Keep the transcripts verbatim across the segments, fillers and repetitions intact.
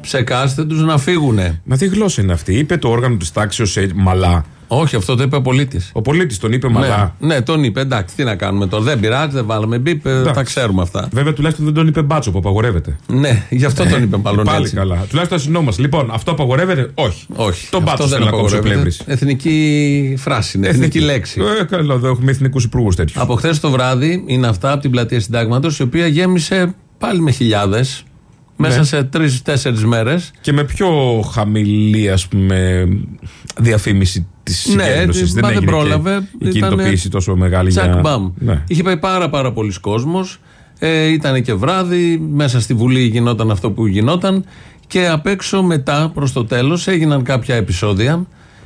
Ψεκάστε τους να φύγουνε. Μα τι γλώσσα είναι αυτή? Είπε το όργανο της τάξης ε, μαλά. Όχι, αυτό το είπε ο πολίτης. Ο πολίτης τον είπε μαλά. Ναι, ναι, τον είπε. Εντάξει, τι να κάνουμε τώρα. Δεν πειράζει, δεν βάλαμε μπιπ, τα ξέρουμε αυτά. Βέβαια, τουλάχιστον δεν τον είπε μπάτσο που απαγορεύεται. Ναι, γι' αυτό τον είπε μάλλον. Πάλι έτσι. καλά. Τουλάχιστον συνόμαστε. Λοιπόν, αυτό απαγορεύεται? Όχι. Όχι. Τον μπάτσο δεν απαγορεύεται. Εθνική φράση είναι. Εθνική, εθνική λέξη. Ε, καλά, εδώ έχουμε εθνικούς υπουργούς τέτοιους. Από χθες το βράδυ είναι αυτά από την πλατεία Συντάγματος, η οποία γέμισε πάλι με χιλιάδες. Μέσα ναι. σε τρεις-τέσσερις μέρες. Και με πιο χαμηλή, ας πούμε, διαφήμιση της συγκέντρωσης. Ναι, δεν έγινε πρόλαβε. Η κινητοποίηση τόσο μεγάλη. Τσακ, για... μπαμ. Ναι. Είχε πάει πάρα πάρα πολλοί κόσμος. Ε, ήταν και βράδυ. Μέσα στη Βουλή γινόταν αυτό που γινόταν. Και απ' έξω μετά, προς το τέλος, έγιναν κάποια επεισόδια.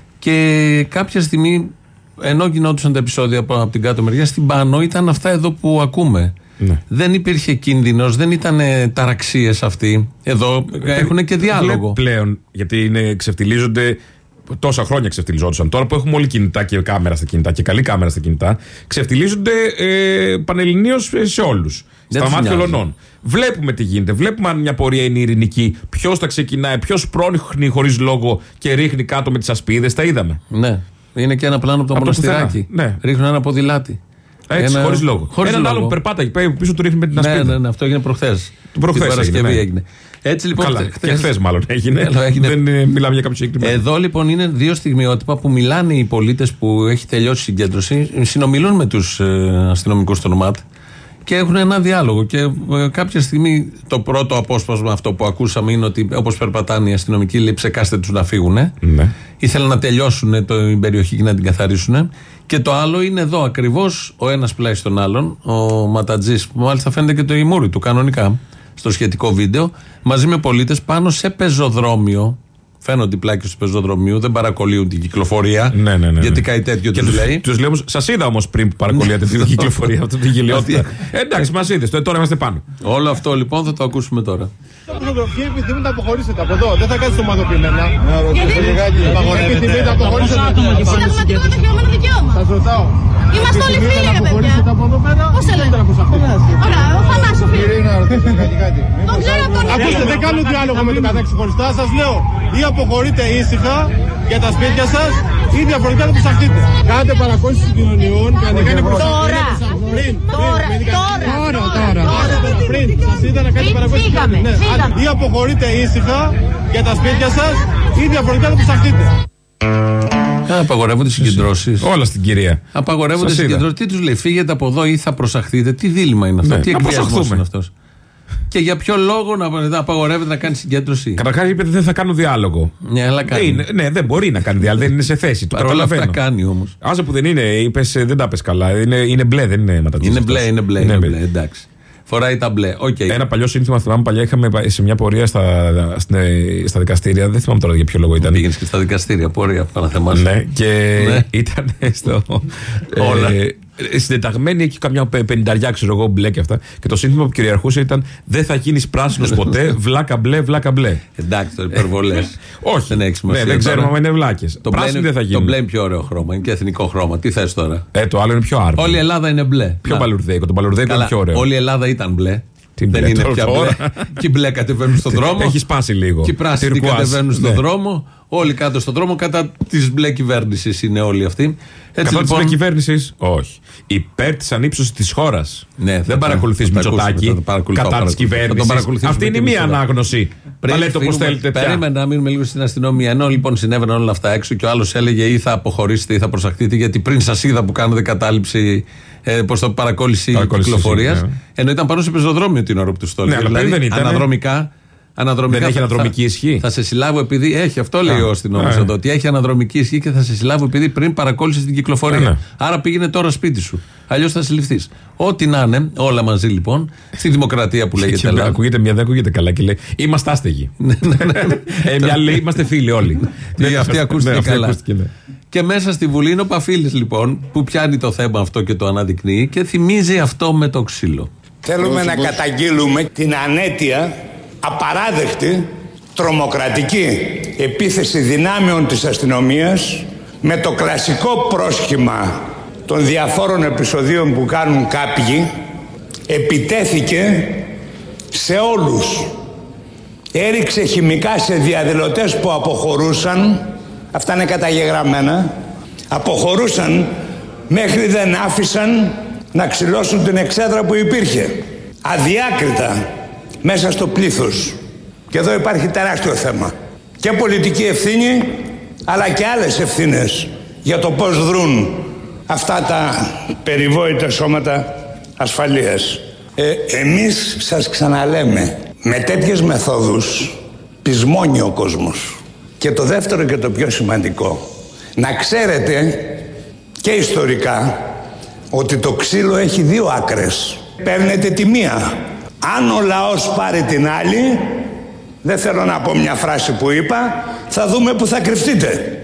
Και κάποια στιγμή, ενώ γινόντουσαν τα επεισόδια από την κάτω μεριά, στην πάνω ήταν αυτά εδώ που ακούμε. Ναι. Δεν υπήρχε κίνδυνος, δεν ήταν ταραξίες αυτοί. Εδώ έχουν και διάλογο. Πλέον, γιατί είναι, ξεφτιλίζονται. Τόσα χρόνια ξεφτιλιζόντουσαν. Τώρα που έχουμε όλοι κινητά και κάμερα στα κινητά και καλή κάμερα στα κινητά, ξεφτιλίζονται ε, πανελληνίως σε όλους. Στα μάτια ολονών. Βλέπουμε τι γίνεται. Βλέπουμε αν μια πορεία είναι ειρηνική. Ποιος τα ξεκινάει, ποιος πρόχνει χωρίς λόγο και ρίχνει κάτω με τις ασπίδες. Τα είδαμε. Ναι. Είναι και ένα πλάνο από το από μοναστηράκι. Ναι. Ρίχνουν ένα ποδηλάτι. Έτσι, χωρίς λόγο. Χωρίς Έναν λόγο. άλλο που περπάταγε πίσω του ρίχνει με την ασπίδα. Ναι, ναι, ναι, αυτό έγινε προχθές. Προχθές την Παρασκευή έγινε. Ναι. έγινε. Έτσι λοιπόν. Καλά, χθες, και χθες μάλλον έγινε. έγινε. Δεν ε, μιλάμε για κάποιο συγκεκριμένο. Εδώ λοιπόν είναι δύο στιγμιότυπα που μιλάνε οι πολίτες που έχει τελειώσει η συγκέντρωση, συνομιλούν με τους ε, αστυνομικούς των ΟΜΑΤ και έχουν ένα διάλογο. Και ε, κάποια στιγμή το πρώτο απόσπασμα αυτό που ακούσαμε είναι ότι όπως περπατάνε οι αστυνομικοί, λέει ψεκάστε τους να φύγουν. Ναι. Ήθελαν να τελειώσουν την περιοχή και να την καθαρίσουν. Και το άλλο είναι εδώ ακριβώς, ο ένας πλάι στον άλλον, ο Ματατζής, που μάλιστα φαίνεται και το ημούρι του κανονικά στο σχετικό βίντεο, μαζί με πολίτες πάνω σε πεζοδρόμιο. Φαίνονται οι πλάκες του πεζοδρομίου, δεν παρακολύουν την κυκλοφορία. Ναι, ναι, ναι, γιατί κάτι τέτοιο και τους τους λέει. Τους λέω όμως, σας είδα όμως πριν που παρακολύατε την κυκλοφορία, αυτή την γελιότητα. Εντάξει, μας είδες, τώρα είμαστε πάνω. Όλο αυτό λοιπόν θα το ακούσουμε τώρα. Ποιοι επιθυμούν να αποχωρήσετε από εδώ, δεν θα κάνετε ομαδοποιημένα. Ποιοι επιθυμούν να αποχωρήσετε. Συνταγματικό δικαιωμένο δικαίωμα. Σας ρωτάω. Είμαστε όλοι φίλοι, ρε παιδιά. Πώς σε λένε. Ωραία, ο Θανάσου φίλοι. Τον ξέρω από τον Ακούστε, δεν κάνω διάλογο με τον καθένα ξεχωριστά. Σας λέω, ή αποχωρείτε ήσυχα για τα σπίτια σας, ή διαφορετικά θα ψαχτείτε. Κάντε παρακόλληση συγκοινωνιών, κάνετε Τώρα, πριν, τώρα, τώρα, τώρα, πριν, σας είδα να κάνετε παρακόλληση συγκοινωνιών. Ή αποχωρείτε ήσυχα για τα σπίτια σας, ή διαφορετικά θα ψαχτείτε. Απαγορεύονται οι συγκεντρώσεις. Όλα στην κυρία. Απαγορεύονται οι συγκεντρώσεις. Τι τους λέει, φύγετε από εδώ ή θα προσαχθείτε. Τι δίλημα είναι αυτό, ναι, τι εκβιασμός είναι αυτός. Και για ποιο λόγο να απαγορεύεται να κάνει συγκέντρωση. Καταρχάς είπε δεν θα κάνω διάλογο. Ναι, αλλά κάνει. Είναι, ναι, δεν μπορεί να κάνει διάλογο, δεν είναι σε θέση. Το καταλαβαίνω. Αυτά κάνει όμως. Άσε που δεν είναι, είπες, δεν τα πες καλά. Είναι, είναι μπλε, δεν είναι Ματατζής. Είναι μπλε, είναι μπλε, είναι μπλε, εντάξει. Φοράει τα μπλε. Okay. Ένα παλιό σύνθημα, θυμάμαι παλιά, είχαμε σε μια πορεία στα, στα, στα δικαστήρια. Δεν θυμάμαι τώρα για ποιο λόγο ήταν. Πήγαινε και στα δικαστήρια, πορεία, παραθεμάσαι. Ναι, και ναι. ήταν στο. Όλα. Ε, συντεταγμένη εκεί καμιά πενηνταριά, ξέρω εγώ, μπλε και αυτά. Και το σύνθημα που κυριαρχούσε ήταν δεν θα γίνεις πράσινος ποτέ, βλάκα μπλε, βλάκα μπλε. Εντάξει, τώρα υπερβολές. Όχι, δεν έχει σημασία. Ναι, δεν ξέρουμε αν είναι βλάκες. Το πράσινο δεν θα γίνει. Το μπλε είναι πιο ωραίο χρώμα, είναι και εθνικό χρώμα. Τι θες τώρα. Ε, το άλλο είναι πιο άρδο. Όλη η Ελλάδα είναι μπλε. Πιο παλουρδέικο. Το παλουρδέικο είναι πιο ωραίο. Όλη η Ελλάδα ήταν μπλε. Τι δεν μπλε, είναι τώρα, πια μπλε. Και οι μπλε κατεβαίνουν στον δρόμο. Έχει σπάσει λίγο. Και οι πράσινοι κατεβαίνουν στον ναι. δρόμο. Όλοι κάτω στον δρόμο κατά τη μπλε κυβέρνηση είναι όλοι αυτοί. Έτσι, κατά λοιπόν... τη μπλε κυβέρνηση, όχι. Υπέρ τη ανύψωση τη χώρα. Ναι, δεν παρακολουθεί Μητσοτάκη κατά τη κυβέρνηση. Αυτή είναι η μία ανάγνωση. Τα λέτε όπω θέλετε πια. Περίμενα να μείνουμε λίγο στην αστυνομία. Ενώ λοιπόν συνέβαιναν όλα αυτά έξω και ο άλλο έλεγε ή θα αποχωρήσετε ή θα προσαχτείτε, γιατί πριν σα είδα που κάνετε κατάληψη. Ε, Πώ το παρακόλληση κυκλοφορία. Ναι. Ενώ ήταν πάνω σε πεζοδρόμιο την ώρα που του το έλεγε. Ναι, δηλαδή, δεν ήταν, αναδρομικά. Αναδρομικά δεν έχει θα, αναδρομική θα, ισχύ. Θα σε συλλάβω επειδή. Έχει, αυτό λέει ο αστυνομικός εδώ. Ότι έχει αναδρομική ισχύ και θα σε συλλάβω επειδή πριν παρακόλλησε την κυκλοφορία. Ναι, ναι. Άρα πήγαινε τώρα σπίτι σου. Αλλιώς θα συλληφθεί. Ό,τι να είναι, όλα μαζί λοιπόν, στη δημοκρατία που λέγεται Ελλάδα. Ακούγεται μια, δεν ακούγεται καλά και λέει είμαστε άστεγοι. ε, μια λέει είμαστε φίλοι όλοι. Αυτή ακούστηκε καλά. Και μέσα στη Βουλή είναι ο Παφίλης λοιπόν, που πιάνει το θέμα αυτό και το αναδεικνύει και θυμίζει αυτό με το ξύλο. Θέλουμε να καταγγείλουμε την ανέτεια, απαράδεκτη, τρομοκρατική επίθεση δυνάμεων της αστυνομίας με το κλασικό πρόσχημα των διαφόρων επεισοδίων που κάνουν κάποιοι. Επιτέθηκε σε όλους έριξε χημικά σε διαδηλωτές που αποχωρούσαν, αυτά είναι καταγεγραμμένα, αποχωρούσαν μέχρι δεν άφησαν να ξυλώσουν την εξέδρα που υπήρχε. Αδιάκριτα μέσα στο πλήθος. Και εδώ υπάρχει τεράστιο θέμα. Και πολιτική ευθύνη, αλλά και άλλες ευθύνες για το πώς δρούν αυτά τα περιβόητα σώματα ασφαλείας. Ε, εμείς σας ξαναλέμε, με τέτοιες μεθόδους πεισμώνει ο κόσμος. Και το δεύτερο και το πιο σημαντικό, να ξέρετε και ιστορικά ότι το ξύλο έχει δύο άκρες. Παίρνετε τη μία. Αν ο λαός πάρει την άλλη, δεν θέλω να πω μια φράση που είπα, θα δούμε που θα κρυφτείτε.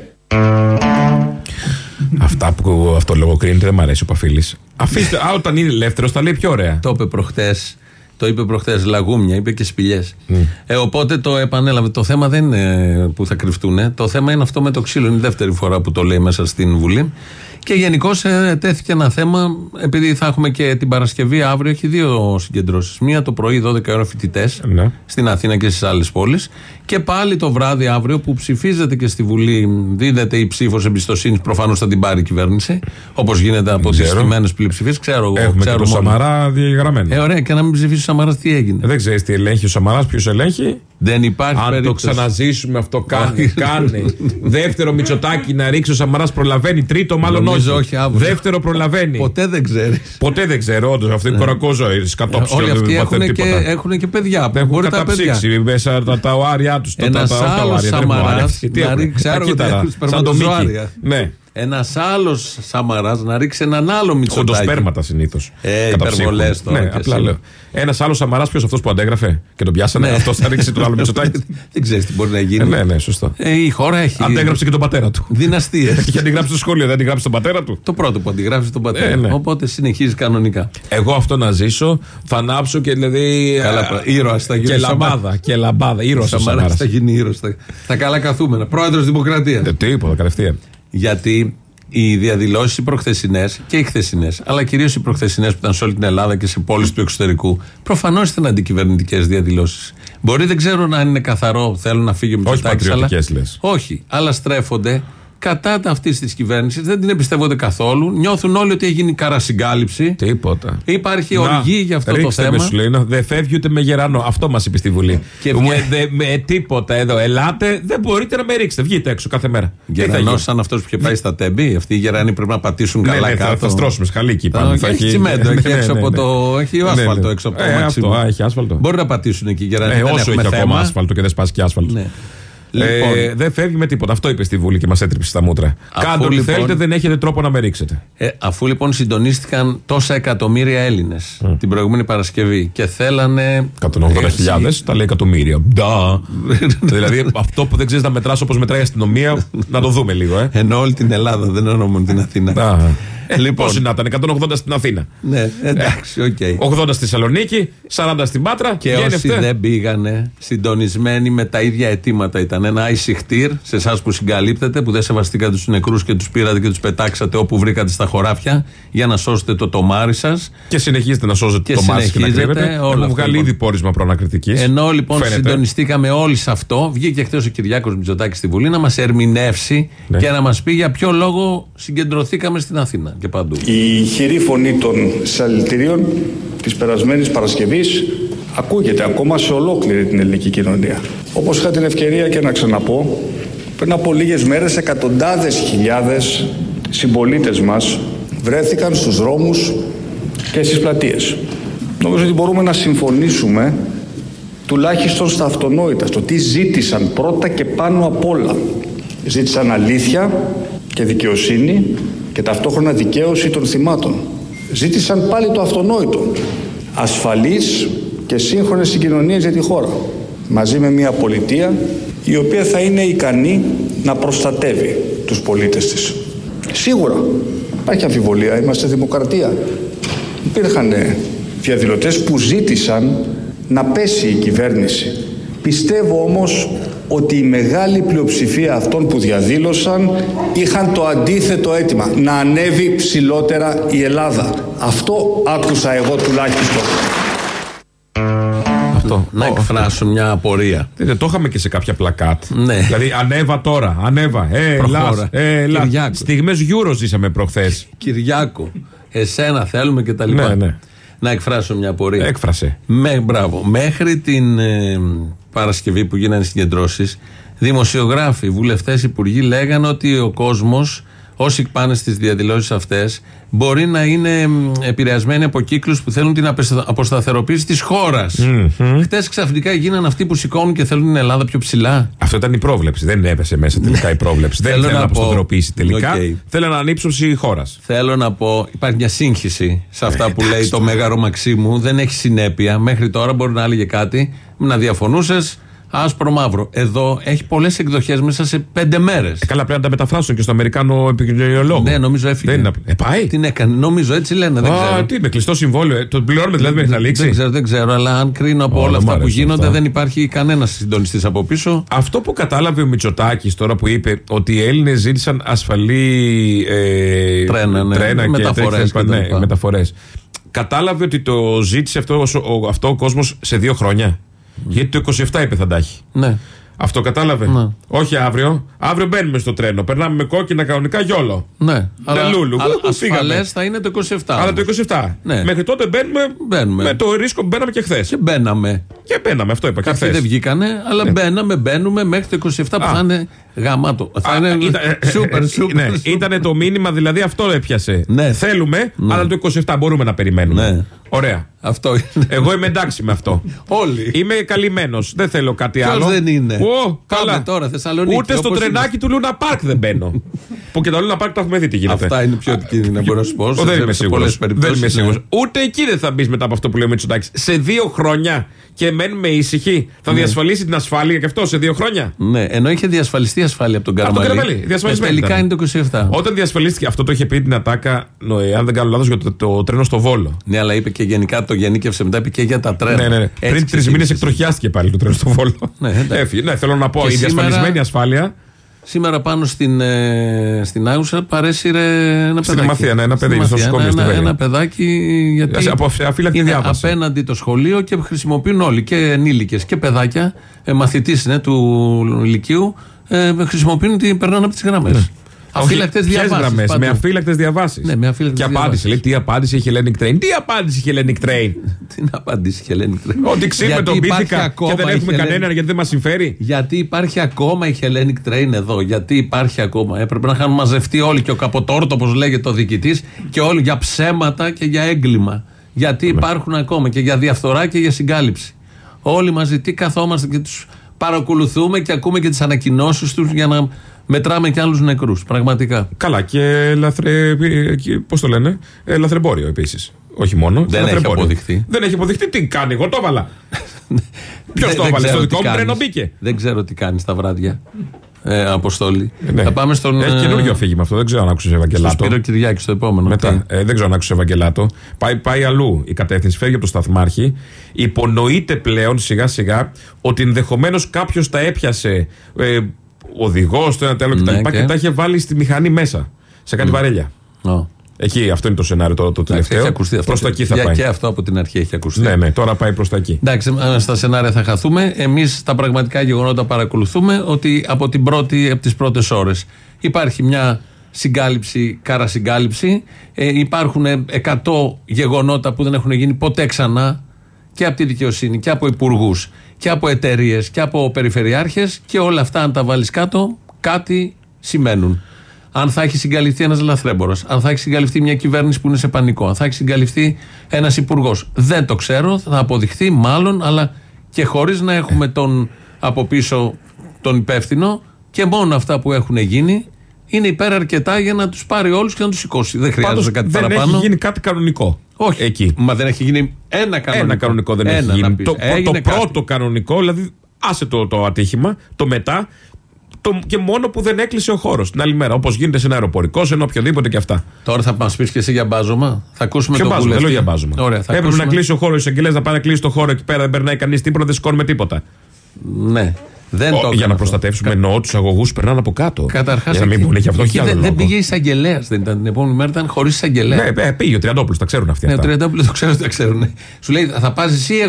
Αυτά που αυτολογοκρίνεται δεν μ' αρέσει ο Παφίλης. Αφήστε, α, όταν είναι ελεύθερος τα λέει πιο ωραία. Το είπε προχτές. Το είπε προχθές, λαγούμια, είπε και σπηλιές. Mm. Ε, οπότε το επανέλαβε. Το θέμα δεν είναι που θα κρυφτούν. Το θέμα είναι αυτό με το ξύλο. Είναι η δεύτερη φορά που το λέει μέσα στην Βουλή. Και γενικώς ε, τέθηκε ένα θέμα, επειδή θα έχουμε και την Παρασκευή αύριο, έχει δύο συγκεντρώσεις. Μία το πρωί, δώδεκα ώρα φοιτητές, ναι, στην Αθήνα και στις άλλες πόλεις. Και πάλι το βράδυ αύριο που ψηφίζεται και στη Βουλή, δίδεται η ψήφος εμπιστοσύνης. Προφανώς θα την πάρει η κυβέρνηση, όπως γίνεται από τις στημένες πλειοψηφίες. Ξέρω εγώ. Έχουμε ξέρω και το Σαμαρά διαγραμμένο. Ε, ωραία, και να μην ψηφίσει ο Σαμαράς, τι έγινε. Ε, δεν ξέρεις τι ελέγχει ο Σαμαράς, ποιος ελέγχει. Δεν υπάρχει Αν περίπτωση. το ξαναζήσουμε αυτό, κάνε. κάνε. Δεύτερο Μητσοτάκη να ρίξει ο Σαμαράς, προλαβαίνει. Τρίτο, μάλλον όχι. όχι Δεύτερο προλαβαίνει. Ποτέ δεν ξέρει. Ποτέ δεν ξέρω, όντως. Αυτό είναι κορακόζω. Όλοι αυτοί έχουν και, έχουν και παιδιά. Έχουν καταψύξει μέσα τα, τα οάρια του. Ένας άλλος Σαμαράς να ρίξει σπερματοζωάρια. Ναι. Ένας άλλος Σαμαράς να ρίξει έναν άλλο Μητσοτάκη. Χοντοσπέρματα συνήθως. Ε, υπερβολές τώρα. Ναι, απλά λέω. Ένας άλλος Σαμαράς, ποιος αυτός που αντέγραφε και τον πιάσανε, ναι, αυτός θα ρίξει τον άλλο Μητσοτάκη. Δεν ξέρεις τι μπορεί να γίνει. Ναι, ναι, σωστό. Ε, η χώρα έχει. Αντέγραψε και τον πατέρα του. Δυναστείες. Είχε αντιγράψει στο σχολείο, δεν αντιγράψει τον πατέρα του. Το πρώτο που αντιγράψει τον πατέρα. Ε, ναι. Οπότε συνεχίζει κανονικά. Εγώ αυτό να ζήσω, θα ανάψω και δηλαδή. Καλά, ήρωας θα γίνει. Και λαμπάδα. Και λαμπάδα. Ήρωας ο Σαμαράς θα γίνει ήρωας. Τα καλά καθούμενα. Πρόεδρος Δημοκρατίας. Ε, τίποτα, κατευθείαν. Γιατί οι διαδηλώσεις οι προχθεσινές και οι χθεσινές, αλλά κυρίως οι προχθεσινές που ήταν σε όλη την Ελλάδα και σε πόλεις του εξωτερικού, προφανώς ήταν αντικυβερνητικές διαδηλώσεις. Μπορεί, δεν ξέρω αν είναι καθαρό, θέλουν να φύγει ο Μητσοτάκης. Όχι πατριωτικές λες. Όχι, αλλά στρέφονται κατά αυτή τη κυβέρνηση, δεν την εμπιστεύονται καθόλου. Νιώθουν όλοι ότι έγινε καρασυγκάλυψη. Τίποτα. Υπάρχει οργή για αυτό το θέμα. Με, σου λέει, δεν φεύγει ούτε με γερανό. Αυτό μας είπε στη Βουλή. Και με, δε, με τίποτα εδώ. Ελάτε, δεν μπορείτε να με ρίξετε. Βγείτε έξω κάθε μέρα. Γερανός σαν αυτός που είχε πάει στα Τέμπη. Αυτοί οι γερανοί πρέπει να πατήσουν καλά, ναι, κάτω. Θα, θα στρώσουμε σκαλίκι. Έχει τσιμέντο, έχει έξω από το. Έχει άσφαλτο έξω από το μαξίμου. Έχει άσφαλτο. Μπορεί να πατήσουν εκεί οι γερανοί. Όσο έχει ακόμα άσφαλτο και δεν σπάσει και άσφαλτο. Λοιπόν, ε, δεν φεύγει με τίποτα. Αυτό είπε στη Βουλή και μας έτριψε στα μούτρα. Κάντε ό,τι λοιπόν, θέλετε, δεν έχετε τρόπο να με ρίξετε. Ε, αφού λοιπόν συντονίστηκαν τόσα εκατομμύρια Έλληνες mm. την προηγούμενη Παρασκευή και θέλανε. εκατόν ογδόντα χιλιάδες, τα λέει εκατομμύρια. Ντα. Δηλαδή αυτό που δεν ξέρεις να μετράς όπως μετράει η αστυνομία, να το δούμε λίγο. Ε. Ενώ όλη την Ελλάδα, δεν εννοώ μόνο την Αθήνα. Ε, λοιπόν, πώς να ήταν, εκατόν ογδόντα στην Αθήνα. Ναι, εντάξει, οκ. Okay. ογδόντα στη Θεσσαλονίκη, σαράντα στην Πάτρα. Και όσοι αυτέ. δεν πήγανε συντονισμένοι με τα ίδια αιτήματα. Ήταν ένα αϊσυχτήρ σε εσάς που συγκαλύπτετε, που δεν σεβαστήκατε τους νεκρούς και τους πήρατε και τους πετάξατε όπου βρήκατε στα χωράφια για να σώσετε το τομάρι σας. Και συνεχίζετε να σώζετε το τομάρι σας και να κρύβετε. Έχουμε βγάλει ήδη πόρισμα προανακριτικής. Ενώ λοιπόν φαίνεται. συντονιστήκαμε όλοι σε αυτό, βγήκε χθες ο Κυριάκος Μητσοτάκης στη Βουλή να μας ερμηνεύσει ναι. και να μας πει για ποιο λόγο συγκεντρωθήκαμε στην Αθήνα. Και παντού. Η χειρή φωνή των συλλαλητηρίων της περασμένης Παρασκευής ακούγεται ακόμα σε ολόκληρη την ελληνική κοινωνία. Όπως είχα την ευκαιρία και να ξαναπώ, πριν από λίγες μέρες εκατοντάδες χιλιάδες συμπολίτες μας βρέθηκαν στους δρόμους και στις πλατείες. Νομίζω ότι μπορούμε να συμφωνήσουμε τουλάχιστον στα αυτονόητα, στο τι ζήτησαν πρώτα και πάνω απ' όλα. Ζήτησαν αλήθεια και δικαιοσύνη και ταυτόχρονα δικαίωση των θυμάτων. Ζήτησαν πάλι το αυτονόητο. Ασφαλείς και σύγχρονες συγκοινωνίες για τη χώρα. Μαζί με μια πολιτεία η οποία θα είναι ικανή να προστατεύει τους πολίτες της. Σίγουρα, υπάρχει αμφιβολία, είμαστε δημοκρατία. Υπήρχαν διαδηλωτές που ζήτησαν να πέσει η κυβέρνηση. Πιστεύω όμως ότι η μεγάλη πλειοψηφία αυτών που διαδήλωσαν είχαν το αντίθετο αίτημα, να ανέβει ψηλότερα η Ελλάδα. Αυτό άκουσα εγώ τουλάχιστον. Αυτό. Να εκφράσουν μια απορία. Δεν το είχαμε και σε κάποια πλακάτ. Ναι. Δηλαδή ανέβα τώρα, ανέβα. Ε, Ελλάς, ε, Ελλάς. Στιγμές Euro ζήσαμε προχθές. Κυριάκο, εσένα θέλουμε και τα λοιπά. Ναι, ναι. Να εκφράσω μια απορία. Έκφρασε. Με, μπράβο. Μέχρι την ε, Παρασκευή που γίνανε συγκεντρώσεις, δημοσιογράφοι, βουλευτές, υπουργοί λέγανε ότι ο κόσμος, όσοι πάνε στις διαδηλώσεις αυτές, μπορεί να είναι επηρεασμένοι από κύκλους που θέλουν την αποσταθεροποίηση της χώρας. Mm-hmm. Χτες ξαφνικά γίνανε αυτοί που σηκώνουν και θέλουν την Ελλάδα πιο ψηλά. Αυτό ήταν η πρόβλεψη. Δεν έπεσε μέσα τελικά η πρόβλεψη. Δεν θέλει να αποσταθεροποιήσει τελικά. Okay. Θέλει να ανύψωση χώρας. Θέλω να πω, υπάρχει μια σύγχυση σε αυτά ε, που λέει το Μέγαρο Μαξίμου. Δεν έχει συνέπεια. Μέχρι τώρα μπορεί να έλεγε κάτι, να διαφωνούσες. Άσπρο μαύρο. Εδώ έχει πολλές εκδοχές μέσα σε πέντε μέρες. Ε, καλά, πρέπει να τα μεταφράσουν και στο Αμερικάνο επικοινωνιολόγο. Ναι, νομίζω έφυγε. Δεν είναι... Ε, πάει. Την έκανε. Νομίζω έτσι λένε. Δεν Α, ξέρω. Τι, με κλειστό συμβόλαιο. Ε, το πληρώνουμε δηλαδή μέχρι να λήξει. Δεν ξέρω, δεν ξέρω. Αλλά αν κρίνω από oh, όλα αυτά που γίνονται, αυτά. Δεν υπάρχει κανένας συντονιστής από πίσω. Αυτό που κατάλαβε ο Μητσοτάκης τώρα που είπε ότι οι Έλληνες ζήτησαν ασφαλή ε, τρένα, ναι, τρένα μεταφορές. Και, ναι, μεταφορές. Κατάλαβε ότι το ζήτησε αυτό, ο, αυτό ο κόσμος σε δύο χρόνια. Mm. Γιατί το είκοσι επτά είπε θα τα έχει. Ναι. Αυτό κατάλαβε. Ναι. Όχι αύριο. Αύριο μπαίνουμε στο τρένο. Περνάμε με κόκκινα κανονικά γιόλο. Ναι. Αλλά, λούλου. αλλά ασφαλές θα είναι το είκοσι επτά. Αλλά το είκοσι επτά. Ναι. Μέχρι τότε μπαίνουμε, μπαίνουμε με το ρίσκο που μπαίναμε και χθες. Και μπαίναμε. Και μπαίναμε, αυτό είπα. Κάποιοι δεν βγήκανε, αλλά ναι. μπαίναμε, μπαίνουμε μέχρι το είκοσι επτά που θα είναι γαμάτο. Θα είναι σούπερ, σούπερ. Ήταν το μήνυμα, δηλαδή αυτό έπιασε. Ναι. Θέλουμε, ναι. αλλά το είκοσι επτά μπορούμε να περιμένουμε. Ναι. Ωραία. Αυτό είναι. Εγώ είμαι εντάξει με αυτό. Όλοι. Είμαι καλυμμένος. Δεν θέλω κάτι άλλο. Ποιος δεν είναι. Ω, καλά. Τώρα, Θεσσαλονίκη. Ούτε στο τρενάκι του Λούνα Πάρκ δεν μπαίνω. Που και το Λούνα Πάρκ το έχουμε δει τι γίνεται. Αυτά είναι πιο επικίνδυνα, μπορώ να σου πω. Δεν είμαι σίγουρος. Ούτε εκεί δεν θα μπει μετά από αυτό που λέει ο Μητσοτάκης. Σε δύο χρόνια και μένουμε ήσυχοι. Θα διασφαλίσει την ασφάλεια και αυτό σε δύο χρόνια. Ναι, ενώ είχε διασφαλιστεί ασφάλεια από τον Καραμαλή. Τελικά είναι το είκοσι επτά. Όταν διασφαλίστηκε, αυτό το είχε πει την ατάκα, αν δεν κάνω λάθος, για το, το τρένο στο Βόλο. Ναι, αλλά είπε και γενικά το γενίκευσε μετά, είπε και για τα τρένα. Ναι, ναι, ναι. Πριν τρεις μήνες εκτροχιάστηκε πάλι το τρένο στο Βόλο. Ναι, Έφυγε. Ναι, θέλω να πω, και η διασφαλισμένη σήμερα, ασφάλεια. Σήμερα πάνω στην, ε, στην Άγουσα παρέσυρε ένα παιδάκι. Στην Μαθία, ναι, ένα παιδί. Μαθία, στο ένα, ένα, ένα παιδάκι. Γιατί από αφύλακτη διάβαση. Απέναντι το σχολείο και χρησιμοποιούν όλοι, και ενήλικες και παιδάκια. Ε, μαθητής είναι του Λυκείου, ε, χρησιμοποιούν ότι περνάνε από τις γραμμές. Ναι. Αφύλακτες διαβάσεις. Με αφύλακτες διαβάσεις. Ναι, με αφύλακτες και απάντησε. Λέει, τι απάντησε η Hellenic Train. Τι απάντησε η Hellenic Train. Τι να απαντήσει η Hellenic Train. Ότι ξύπνε τον πήθηκα και δεν έχουμε κανέναν γιατί δεν μας συμφέρει. Γιατί υπάρχει ακόμα η Hellenic Train εδώ. Γιατί υπάρχει ακόμα. Έπρεπε να είχαν μαζευτεί όλοι και ο Καποτόρτο, όπως λέγεται ο διοικητής, και όλοι για ψέματα και για έγκλημα. Γιατί υπάρχουν ακόμα και για διαφθορά και για συγκάλυψη. Όλοι μαζί τι καθόμαστε και τους παρακολουθούμε και ακούμε και τις ανακοινώσεις τους για να μετράμε και άλλους νεκρούς. Πραγματικά. Καλά, και λαθρε... πώς το λένε, ε, λαθρεμπόριο επίσης. Όχι μόνο. Δεν έχει αποδειχθεί. Δεν έχει αποδειχθεί. Τι κάνει, εγώ το έβαλα. Ποιος το έβαλε, στο δικό μου τρένο μπήκε. Δεν ξέρω τι κάνει τα βράδια. Ε, Αποστόλη. Ναι. Θα πάμε στον. Έχει καινούργιο αφήγημα αυτό. Δεν ξέρω αν άκουσε Ευαγγελάτο. Στο Σπύρο Κυριάκη, στο επόμενο. Μετά. Ε, δεν ξέρω αν άκουσε Ευαγγελάτο. Πάει, πάει αλλού η κατεύθυνση. Φεύγει από το σταθμάρχη. Υπονοείται πλέον σιγά σιγά ότι ενδεχομένως κάποιος τα έπιασε. Ε, οδηγός, το ένα τέλο κτλ. Και, και τα είχε βάλει στη μηχανή μέσα. Σε κάτι mm. βαρέλια. Oh. Εκεί, αυτό είναι το σενάριο το, το τελευταίο. Προς τα εκεί θα για πάει. Και αυτό από την αρχή έχει ακουστεί. Ναι, ναι, τώρα πάει προς τα εκεί. Εντάξει, στα σενάρια θα χαθούμε. Εμείς τα πραγματικά γεγονότα παρακολουθούμε ότι από, την πρώτη, από τις πρώτες ώρες υπάρχει μια συγκάλυψη, κάρα συγκάλυψη. Ε, υπάρχουν εκατό γεγονότα που δεν έχουν γίνει ποτέ ξανά και από τη δικαιοσύνη και από υπουργούς και από εταιρείες και από περιφερειάρχες, και όλα αυτά, αν τα βάλεις κάτω, κάτι σημαίνουν. Αν θα έχει συγκαλυφθεί ένας λαθρέμπορος, αν θα έχει συγκαλυφθεί μια κυβέρνηση που είναι σε πανικό, αν θα έχει συγκαλυφθεί ένας υπουργός. Δεν το ξέρω, θα αποδειχθεί μάλλον, αλλά και χωρίς να έχουμε τον από πίσω τον υπεύθυνο, και μόνο αυτά που έχουν γίνει είναι υπέρα αρκετά για να τους πάρει όλους και να τους σηκώσει. Δεν χρειάζεται κάτι δεν παραπάνω. Δεν έχει γίνει κάτι κανονικό. Όχι. Εκεί. Μα δεν έχει γίνει ένα κανονικό. Ένα κανονικό δεν ένα έχει γίνει. Το, το πρώτο κάτι. κανονικό, δηλαδή άσε το, το ατύχημα, το μετά. Το, και μόνο που δεν έκλεισε ο χώρος την άλλη μέρα. Όπως γίνεται σε ένα αεροπορικό, σε ένα οποιοδήποτε και αυτά. Τώρα θα μας πεις και εσύ για μπάζωμα. Θα ακούσουμε τον βουλευτή. Δεν λέω για μπάζωμα. Ωραία, θα Έπρεπε ακούσουμε... να κλείσει ο χώρος, οι εισαγγελέες να πάνε να κλείσει το χώρο εκεί πέρα, δεν περνάει κανείς τίποτα, δεν σηκώνουμε τίποτα. Ναι. Δεν ο, το για να προστατεύσουμε, Κα... εννοώ τους αγωγούς περνάνε από κάτω. Καταρχάς. Για να μην πούνε και αυτό, και δεν, δεν πήγε εισαγγελέας. Δεν ήταν την επόμενη μέρα, ήταν χωρίς εισαγγελέα. Ναι, πήγε ο Τριαντόπουλος, τα ξέρουν αυτοί. Ναι, ο Τριαντόπουλος το ξέρουν, τα ξέρουν. Σου λέει θα πας εσύ ή εγώ.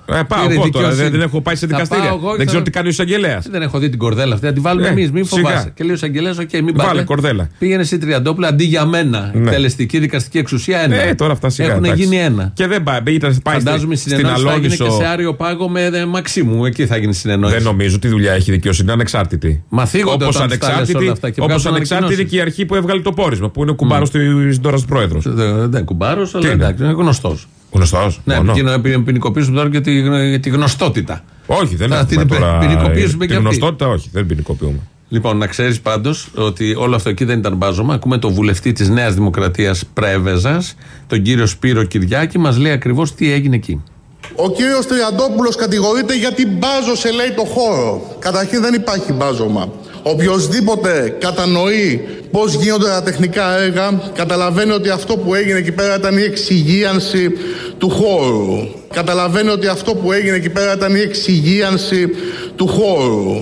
Ε, πάω εγώ τώρα. Δεν, δεν έχω πάει σε δικαστήρια. Δεν θα... ξέρω τι κάνει ο εισαγγελέας. Δεν έχω δει την κορδέλα αυτή. Θα την βάλουμε ε, εμείς. Μην φοβάσαι. Και λέει ο εισαγγελέας, οκ, μην βάλε κορδέλα. Πήγαινε εσύ Τριαντόπουλο αντί για μένα. Ναι. Τελεστική δικαστική εξουσία ένα. Ε, τώρα αυτά σιγά. Έχουν εντάξει. γίνει ένα. Και δεν πάει. Φαντάζομαι στην Αλόνισο. Και σε Άριο Πάγο με Μαξίμου. Εκεί θα γίνει συνεννόηση. Δεν νομίζω τι δουλειά έχει δικαιοσύνη. Είναι ανεξάρτητη. Όπως ανεξάρτητη και η αρχή που έβγαλε το πόρισμα. Που είναι ο κουμπάρος τώρα πρόεδρο. Δεν κουμπάρος, αλλά εντάξει, είναι γνωστός. Γνωστός. Ναι, να ποινικοποιήσουμε τώρα για τη γνωστότητα. Όχι, δεν έχουμε τώρα. Ποινικοποιήσουμε τη γνωστότητα, όχι, δεν ποινικοποιούμε. Λοιπόν, να ξέρεις πάντως ότι όλο αυτό εκεί δεν ήταν μπάζωμα. Ακούμε το βουλευτή της Νέας Δημοκρατίας Πρέβεζας, τον κύριο Σπύρο Κυριάκη, μας λέει ακριβώς τι έγινε εκεί. Ο κύριος Τριαντόπουλος κατηγορείται γιατί μπάζωσε, λέει, το χώρο. Καταρχήν δεν υπάρχει μπάζωμα. Οποιοςδήποτε κατανοεί πώς γίνονται τα τεχνικά έργα, καταλαβαίνει ότι αυτό που έγινε εκεί πέρα ήταν η εξυγίανση του χώρου. Καταλαβαίνει ότι αυτό που έγινε εκεί πέρα ήταν η εξυγίανση του χώρου.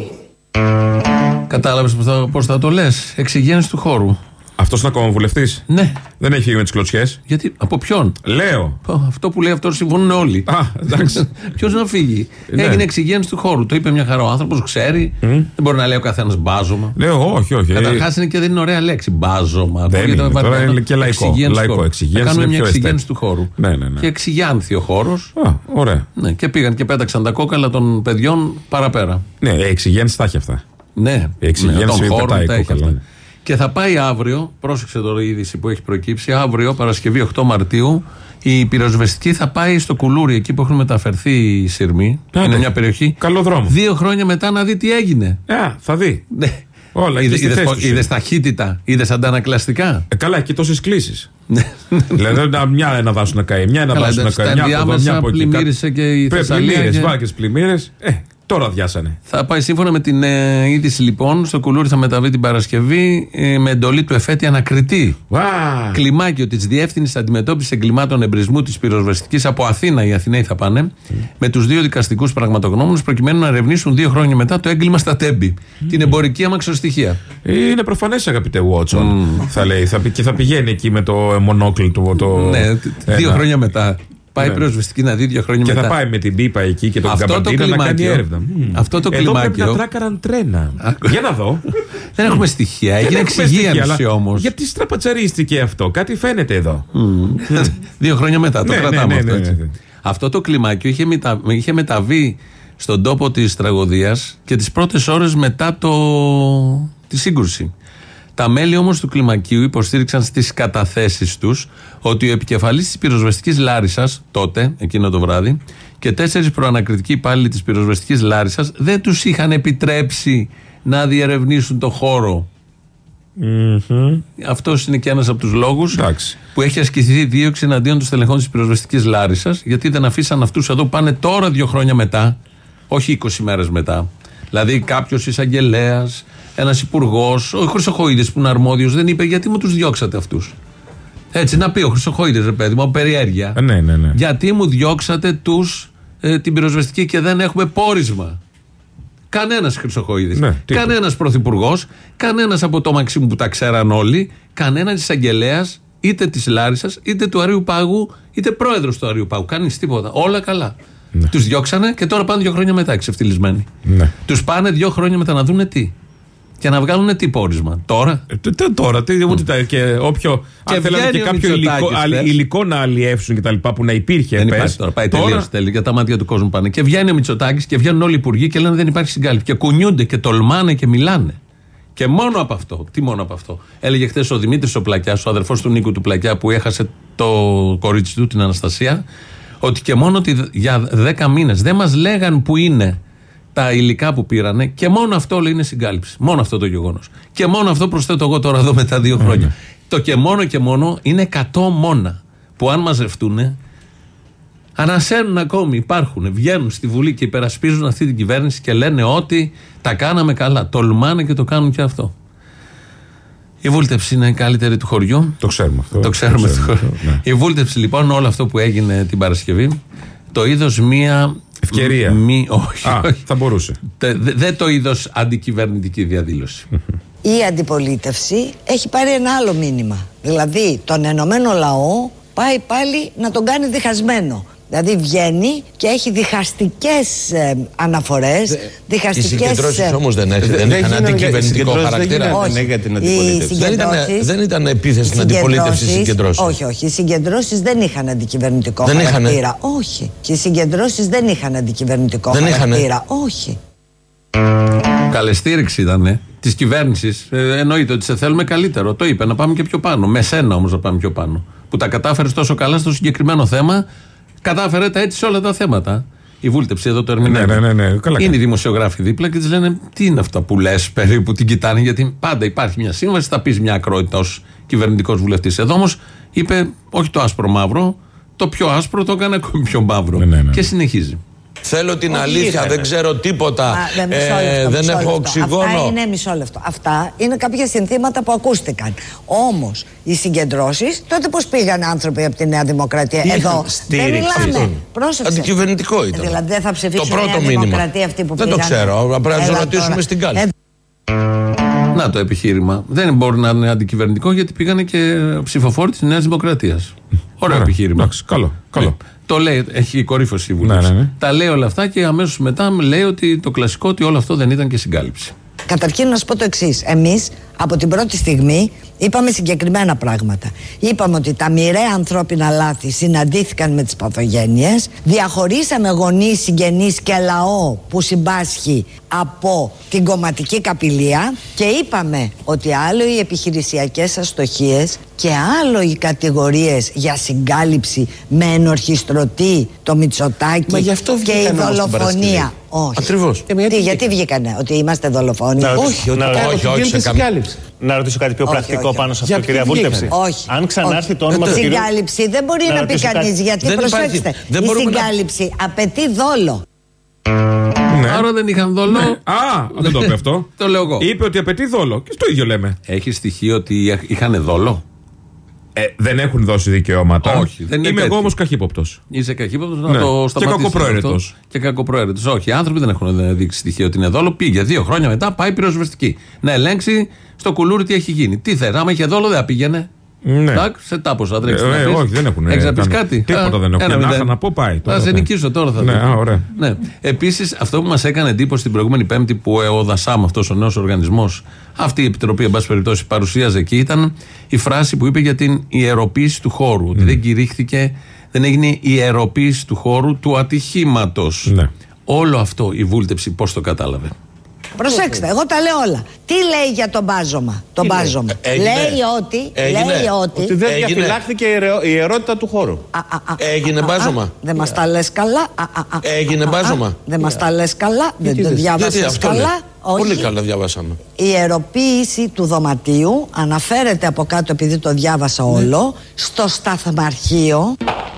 Κατάλαβες πώς θα, πώς θα το λες, εξυγίανση του χώρου. Αυτός είναι ακόμα βουλευτής. Ναι. Δεν έχει φύγει με τις κλωτσιές. Γιατί, από ποιον? Λέω. Αυτό που λέει αυτό συμφωνούν όλοι. Α, εντάξει. Ποιος να φύγει. Ναι. Έγινε εξυγίανση του χώρου. Το είπε μια χαρά ο άνθρωπος, ξέρει. Mm. Δεν μπορεί να λέει ο καθένας μπάζωμα. Λέω, όχι, όχι. Καταρχάς είναι και δεν είναι ωραία λέξη. Μπάζωμα. Δεν είναι, τώρα είναι και λαϊκό. Λαϊκό εξυγίανση. Κάνουμε μια εξυγίανση του χώρου. Ναι, ναι, ναι. Και εξυγιάνθη ο χώρος. Α, ωραία. Ναι, και πήγαν και πέταξαν τα κόκαλα των παιδιών παραπέρα. Ναι, εξυγίανση τα έχει αυτά. Ναι, εξυγίανση τα έχει αυτά. Και θα πάει αύριο, πρόσεξε τώρα η είδηση που έχει προκύψει, αύριο Παρασκευή οκτώ Μαρτίου, η πυροσβεστική θα πάει στο Κουλούρι, εκεί που έχουν μεταφερθεί οι σειρμοί. Άτε, είναι μια περιοχή. Καλό δρόμο. Δύο χρόνια μετά να δει τι έγινε. Α, θα δει. Ναι. Όλα, είδες ταχύτητα, είδες αντανακλαστικά. Ε, καλά, και τόσες κλήσεις. Δηλαδή, μια ένα δάσο να καεί, μια ένα δάσο να καεί. Μια από εδώ, μια από εκεί. Πλημμύρισε και η Θεσσαλία. Πλημμύρες, βάρκες, πλημμύρες. Ε, Τώρα διάσανε. Θα πάει σύμφωνα με την ε, είδηση λοιπόν. Στο Κουλούρι θα μεταβεί την Παρασκευή ε, με εντολή του εφέτη ανακριτή. Wow. Κλιμάκιο της Διεύθυνσης Αντιμετώπισης Εγκλημάτων Εμπρισμού της Πυροσβεστικής από Αθήνα. Οι Αθηναίοι θα πάνε mm. με τους δύο δικαστικούς πραγματογνώμονες προκειμένου να ερευνήσουν δύο χρόνια μετά το έγκλημα στα Τέμπη. Mm. Την εμπορική αμαξοστοιχεία. Είναι προφανές, αγαπητέ Βότσον. Mm. Θα λέει θα, και θα πηγαίνει εκεί με το μονόκλι του. Το, ναι, δύο χρόνια μετά. Πάει ναι. πυροσβεστική να δει δύο χρόνια και μετά. Και θα πάει με την πίπα εκεί και τον καμπαντίνα να κάνει έρευνα. Mm. Αυτό το Εδώ κλιμάκιο. Εδώ πρέπει να τράκαραν τρένα. Για να δω. Δεν έχουμε στοιχεία. Έγινε εξυγίανση όμως. Γιατί στραπατσαρίστηκε αυτό. Κάτι φαίνεται εδώ. Mm. Δύο χρόνια μετά. Το ναι, κρατάμε ναι, ναι, αυτό. Ναι, ναι. Αυτό το κλιμάκιο είχε, μετα... είχε μεταβεί στον τόπο της τραγωδίας και τις πρώτες ώρες μετά το... τη σύγκρουση. Τα μέλη όμως του κλιμακίου υποστήριξαν στις καταθέσεις τους ότι ο επικεφαλής της πυροσβεστικής Λάρισσας, τότε, εκείνο το βράδυ, και τέσσερις προανακριτικοί υπάλληλοι της πυροσβεστικής Λάρισσας δεν τους είχαν επιτρέψει να διερευνήσουν το χώρο. Mm-hmm. Αυτός είναι και ένας από τους λόγους Εντάξει. που έχει ασκηθεί δίωξη εναντίον των στελεχών της πυροσβεστικής Λάρισσας, γιατί δεν αφήσαν αυτούς εδώ που πάνε τώρα δύο χρόνια μετά, όχι είκοσι μέρες μετά. Δηλαδή κάποιος εισαγγελέας, ένας υπουργός, ο Χρυσοχοΐδης που είναι αρμόδιος, δεν είπε γιατί μου τους διώξατε αυτούς. Έτσι να πει ο Χρυσοχοΐδης, ρε παιδί μου, από περιέργεια. Ε, ναι, ναι, ναι. Γιατί μου διώξατε τους, ε, την πυροσβεστική και δεν έχουμε πόρισμα. Κανένας Χρυσοχοΐδης, ναι, κανένας πρωθυπουργός, κανένας από το Μαξίμου που τα ξέραν όλοι, κανένας εισαγγελέας, είτε της Λάρισσας, είτε του Αρείου Πάγου, είτε πρόεδρος του Αρείου Πάγου. Κανείς τίποτα. Όλα καλά. Ναι. Τους διώξανε και τώρα πάνε δύο χρόνια μετά εξευτυλισμένοι. Ναι. Τους πάνε δύο χρόνια μετά να δούνε τι. Και να βγάλουν τι πόρισμα. Τώρα. Ε, τώρα, τι, ούτε τα, και όποιο. Και αν θέλανε και κάποιο υλικό, υλικό να αλλιεύσουν και τα λοιπά που να υπήρχε. Δεν πες, υπάρχει τώρα. Πάει τελείως τέλει. Για τα μάτια του κόσμου πάνε. Και βγαίνει ο Μητσοτάκης και βγαίνουν όλοι οι υπουργοί και λένε δεν υπάρχει συγκάλυψη. Και κουνιούνται και τολμάνε και μιλάνε. Και μόνο από αυτό. Τι μόνο από αυτό. Έλεγε χθες ο Δημήτρης ο Πλακιάς, ο αδερφός του Νίκου του Πλακιά που έχασε το κορίτσι του, την Αναστασία, ότι και μόνο ότι για δέκα μήνες δεν μας λέγαν που είναι τα υλικά που πήρανε και μόνο αυτό λέει είναι συγκάλυψη. Μόνο αυτό το γεγονός. Και μόνο αυτό προσθέτω εγώ τώρα εδώ μετά δύο χρόνια. Mm. Το και μόνο και μόνο είναι εκατό μόνα που αν μαζευτούν ανασένουν ακόμη, υπάρχουν, βγαίνουν στη Βουλή και υπερασπίζουν αυτή την κυβέρνηση και λένε ότι τα κάναμε καλά. Τολμάνε και το κάνουν και αυτό. Η βούλτεψη είναι η καλύτερη του χωριού. Το ξέρουμε αυτό. Το ξέρουμε. Το ξέρουμε αυτό, ναι. Η βούλτεψη λοιπόν, όλο αυτό που έγινε την Παρασκευή, το είδος μία. Ευκαιρία. Μη, όχι, Α, όχι. Θα μπορούσε. Δεν δε το είδος αντικυβερνητική διαδήλωση. Η αντιπολίτευση έχει πάρει ένα άλλο μήνυμα. Δηλαδή, τον ενωμένο λαό πάει πάλι να τον κάνει διχασμένο. Δηλαδή βγαίνει και έχει διχαστικές ε, αναφορές. Διχαστικές. Οι συγκεντρώσεις όμως δεν, έχει, δεν, δεν είχαν αντικυβερνητικό χαρακτήρα. Όχι. Για την δεν, ήταν, δεν ήταν επίθεση στην αντιπολίτευση οι συγκεντρώσεις. Όχι, όχι. Οι συγκεντρώσεις δεν είχαν αντικυβερνητικό δεν χαρακτήρα. Είχανε. Όχι. Και οι συγκεντρώσεις δεν είχαν αντικυβερνητικό δεν χαρακτήρα. Είχανε. Όχι. Καλή στήριξη ήταν τη κυβέρνηση. Ε, εννοείται ότι σε θέλουμε καλύτερο. Το είπε, να πάμε και πιο πάνω. Με σένα όμως να πάμε πιο πάνω. Που τα κατάφερε τόσο καλά στο συγκεκριμένο θέμα, κατάφερε τα έτσι σε όλα τα θέματα. Η βούλτεψη εδώ το ερμηνεύει. Ναι, ναι, ναι, ναι. Καλά, είναι οι δημοσιογράφοι δίπλα και τη λένε τι είναι αυτά που λες, περίπου την κοιτάνε. Γιατί πάντα υπάρχει μια σύμβαση, θα πει μια ακρότητα ως κυβερνητικός βουλευτής. Εδώ όμως είπε όχι το άσπρο μαύρο, το πιο άσπρο το έκανε ακόμη πιο μαύρο. Ναι, ναι, ναι. Και συνεχίζει. Θέλω την αλήθεια, είναι. δεν ξέρω τίποτα. Α, ναι, ε, λεπτό, δεν έχω λεπτό. οξυγόνο. Αυτά είναι μισό λεπτό. Αυτά είναι κάποια συνθήματα που ακούστηκαν. Όμως οι συγκεντρώσεις, τότε πώς πήγαν άνθρωποι από τη Νέα Δημοκρατία? Είχαν εδώ στήριξη. δεν μιλάμε. Πρόσεξε. Αντικυβερνητικό ήταν. Δηλαδή δεν θα ψηφίσουν το πρώτο Νέα μήνυμα. Δημοκρατία αυτοί που δεν πήγαν. Το ξέρω. Πρέπει να το ρωτήσουμε στην κάλπη. Ε, Να το επιχείρημα. Δεν μπορεί να είναι αντικυβερνητικό γιατί πήγανε και ψηφοφόροι της Νέας Δημοκρατίας. Ωραίο ναι, επιχείρημα. Εντάξει, καλό. καλό. Ναι. Το λέει, έχει κορύφωση η βουλευτής. Ναι, ναι, ναι. Τα λέει όλα αυτά και αμέσως μετά λέει ότι το κλασικό ότι όλο αυτό δεν ήταν και συγκάλυψη. Καταρχήν να σου πω το εξής. Εμείς από την πρώτη στιγμή είπαμε συγκεκριμένα πράγματα. Είπαμε ότι τα μοιραία ανθρώπινα λάθη συναντήθηκαν με τις παθογένειες. Διαχωρίσαμε γονείς, συγγενείς και λαό που συμπάσχει από την κομματική καπηλεία. Και είπαμε ότι άλλο οι επιχειρησιακές αστοχίες και άλλο οι κατηγορίες για συγκάλυψη με ενορχιστρωτή το Μητσοτάκη και η δολοφονία. Όχι. Ακριβώς. Ε, γιατί, γιατί βγήκανε, ότι είμαστε δολοφόνοι? Να ρωτήσω, όχι, να ρωτήσω, όχι, όχι, όχι, σε συγκάλυψη. Να ρωτήσω κάτι πιο όχι, πρακτικό όχι, πάνω σε όχι. αυτό, κυρία Βούλτεψη. Όχι. Αν ξανάρθει όχι. το όνομα του του κυρίου. Συγκάλυψη δεν μπορεί να, να πει κανείς, γιατί δεν προσέξτε. Δεν η συγκάλυψη να... απαιτεί δόλο. Ναι. Άρα δεν είχαν δόλο. Ναι. Α, δεν το είπε αυτό. Το λέω εγώ. Είπε ότι απαιτεί δόλο. Και το ίδιο λέμε. Έχει στοιχείο ότι είχαν δόλο. Ε, δεν έχουν δώσει δικαιώματα. Όχι, δεν είναι Είμαι τέτοιο. εγώ όμως καχύποπτος. Είσαι καχύποπτος να ναι. το σταματήσεις. Και κακοπροαίρετος. Και κακοπροαίρετος. Όχι, οι άνθρωποι δεν έχουν δείξει στοιχείο ότι είναι δόλο. Πήγε δύο χρόνια μετά, πάει πυροσβεστική. Να ελέγξει στο κουλούρι τι έχει γίνει. Τι θέλει, άμα είχε δόλο δεν θα πήγαινε. Ναι. Τάκ, σε τάποσα, τρέξει. Ε, ε, όχι, δεν έχουν. Έχεις να πεις κάτι? Τίποτα δεν έχουν. Να είχα να πω πάει. Θα σε νικήσω τώρα. Θα ναι, α, ωραία. Ναι. Επίσης, αυτό που μας έκανε εντύπωση την προηγούμενη Πέμπτη που ο ΔΑΣΑΜ, αυτός ο νέος οργανισμός, αυτή η επιτροπή, εν πάση περιπτώσει, παρουσίαζε εκεί, ήταν η φράση που είπε για την ιεροποίηση του χώρου. Mm. Ότι δεν κηρύχθηκε, δεν έγινε ιεροποίηση του χώρου του ατυχήματος. Ναι. Όλο αυτό η βούλτεψη πώς το κατάλαβε? Προσέξτε, εγώ τα λέω όλα. Τι λέει για το μπάζωμα? Το μπάζωμα. Έγινε. Λέει ότι, λέει ότι, ότι δεν διαφυλάχθηκε η ιερότητα του χώρου. Α, α, α, Έγινε α, μπάζωμα. Α, δεν μας τα λες καλά. Α, α, α, Έγινε μπάζωμα. Δεν μας τα λες καλά. Δεν το διάβασες καλά. Πολύ καλά διαβάσαμε. Η ιεροποίηση του δωματίου αναφέρεται από κάτω, επειδή το διάβασα όλο, στο σταθμαρχείο.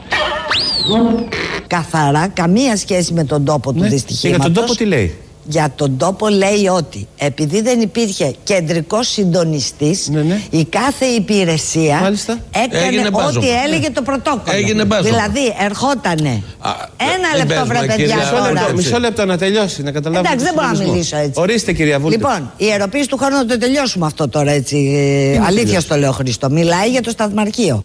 Καθαρά, καμία σχέση με τον τόπο του δυστυχήματος. Και για τον τόπο τι λέει? Για τον τόπο λέει ότι επειδή δεν υπήρχε κεντρικός συντονιστής, ναι, ναι. η κάθε υπηρεσία Μάλιστα. έκανε ό,τι έλεγε το πρωτόκολλο. Έγινε μπάζωμα. Δηλαδή ερχότανε. Α, ένα λεπτό βρε παιδιά τώρα. Μισό λεπτό να τελειώσει, να καταλάβουμε. Εντάξει, δεν μπορώ να μιλήσω έτσι. Ορίστε, κυρία Βούλτεψη. Λοιπόν, η ιεροποίηση του χώρου, να το τελειώσουμε αυτό τώρα έτσι. Αλήθεια στο λέω, Χρήστο. Μιλάει για το σταθμαρχείο.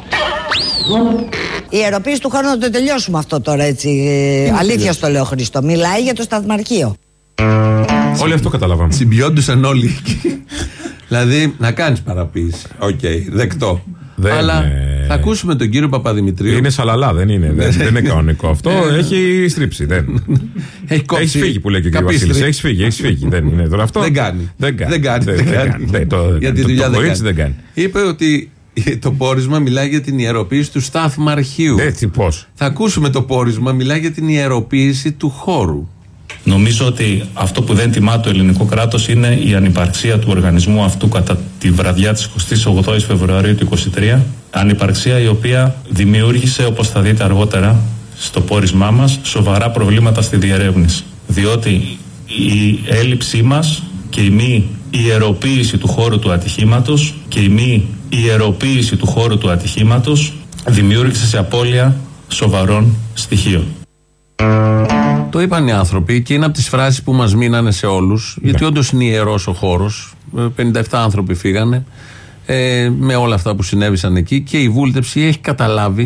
Η ιεροποίηση του χώρου, να το τελειώσουμε αυτό τώρα έτσι. Αλήθεια στο λέω, Χρήστο. Μιλάει για το σταθμαρχείο. Όλοι αυτό καταλάβαμε. Συμπιόντουσαν όλοι. Δηλαδή να κάνεις παραποίηση. Οκ, okay, δεκτό. Δεν Αλλά είναι... θα ακούσουμε τον κύριο Παπαδημητρίου. Είναι σαλαλά, δεν είναι. δεν, δεν είναι κανονικό αυτό. Έχει στρίψει. Δεν. Έχει κόψει. Έχεις φύγει που λέει και ο κ. Βασίλης. Έχεις φύγει, έχεις φύγει. Δεν είναι τώρα αυτό. Δεν κάνει. Δεν κάνει. Δεν κάνει. Δεν κάνει. Δεν κάνει. Γιατί η δουλειά δεν κάνει. Είπε ότι το πόρισμα μιλάει για την ιεροποίηση του σταθμαρχείου. Έτσι, πώς? Θα ακούσουμε το πόρισμα, μιλάει για την ιεροποίηση του χώρου. Νομίζω ότι αυτό που δεν τιμά το ελληνικό κράτος είναι η ανυπαρξία του οργανισμού αυτού κατά τη βραδιά της εικοστής ογδόης Φεβρουαρίου του είκοσι τρία. Ανυπαρξία η οποία δημιούργησε, όπως θα δείτε αργότερα στο πόρισμά μας, σοβαρά προβλήματα στη διερεύνηση. Διότι η έλλειψή μας και η μη ιεροποίηση του χώρου του ατυχήματος και η μη ιεροποίηση του χώρου του ατυχήματος δημιούργησε σε απώλεια σοβαρών στοιχείων. Το είπαν οι άνθρωποι και είναι από τις φράσεις που μας μείνανε σε όλους, ναι. Γιατί όντως είναι ιερός ο χώρος. πενήντα επτά άνθρωποι φύγανε ε, με όλα αυτά που συνέβησαν εκεί και η βούλτεψη έχει καταλάβει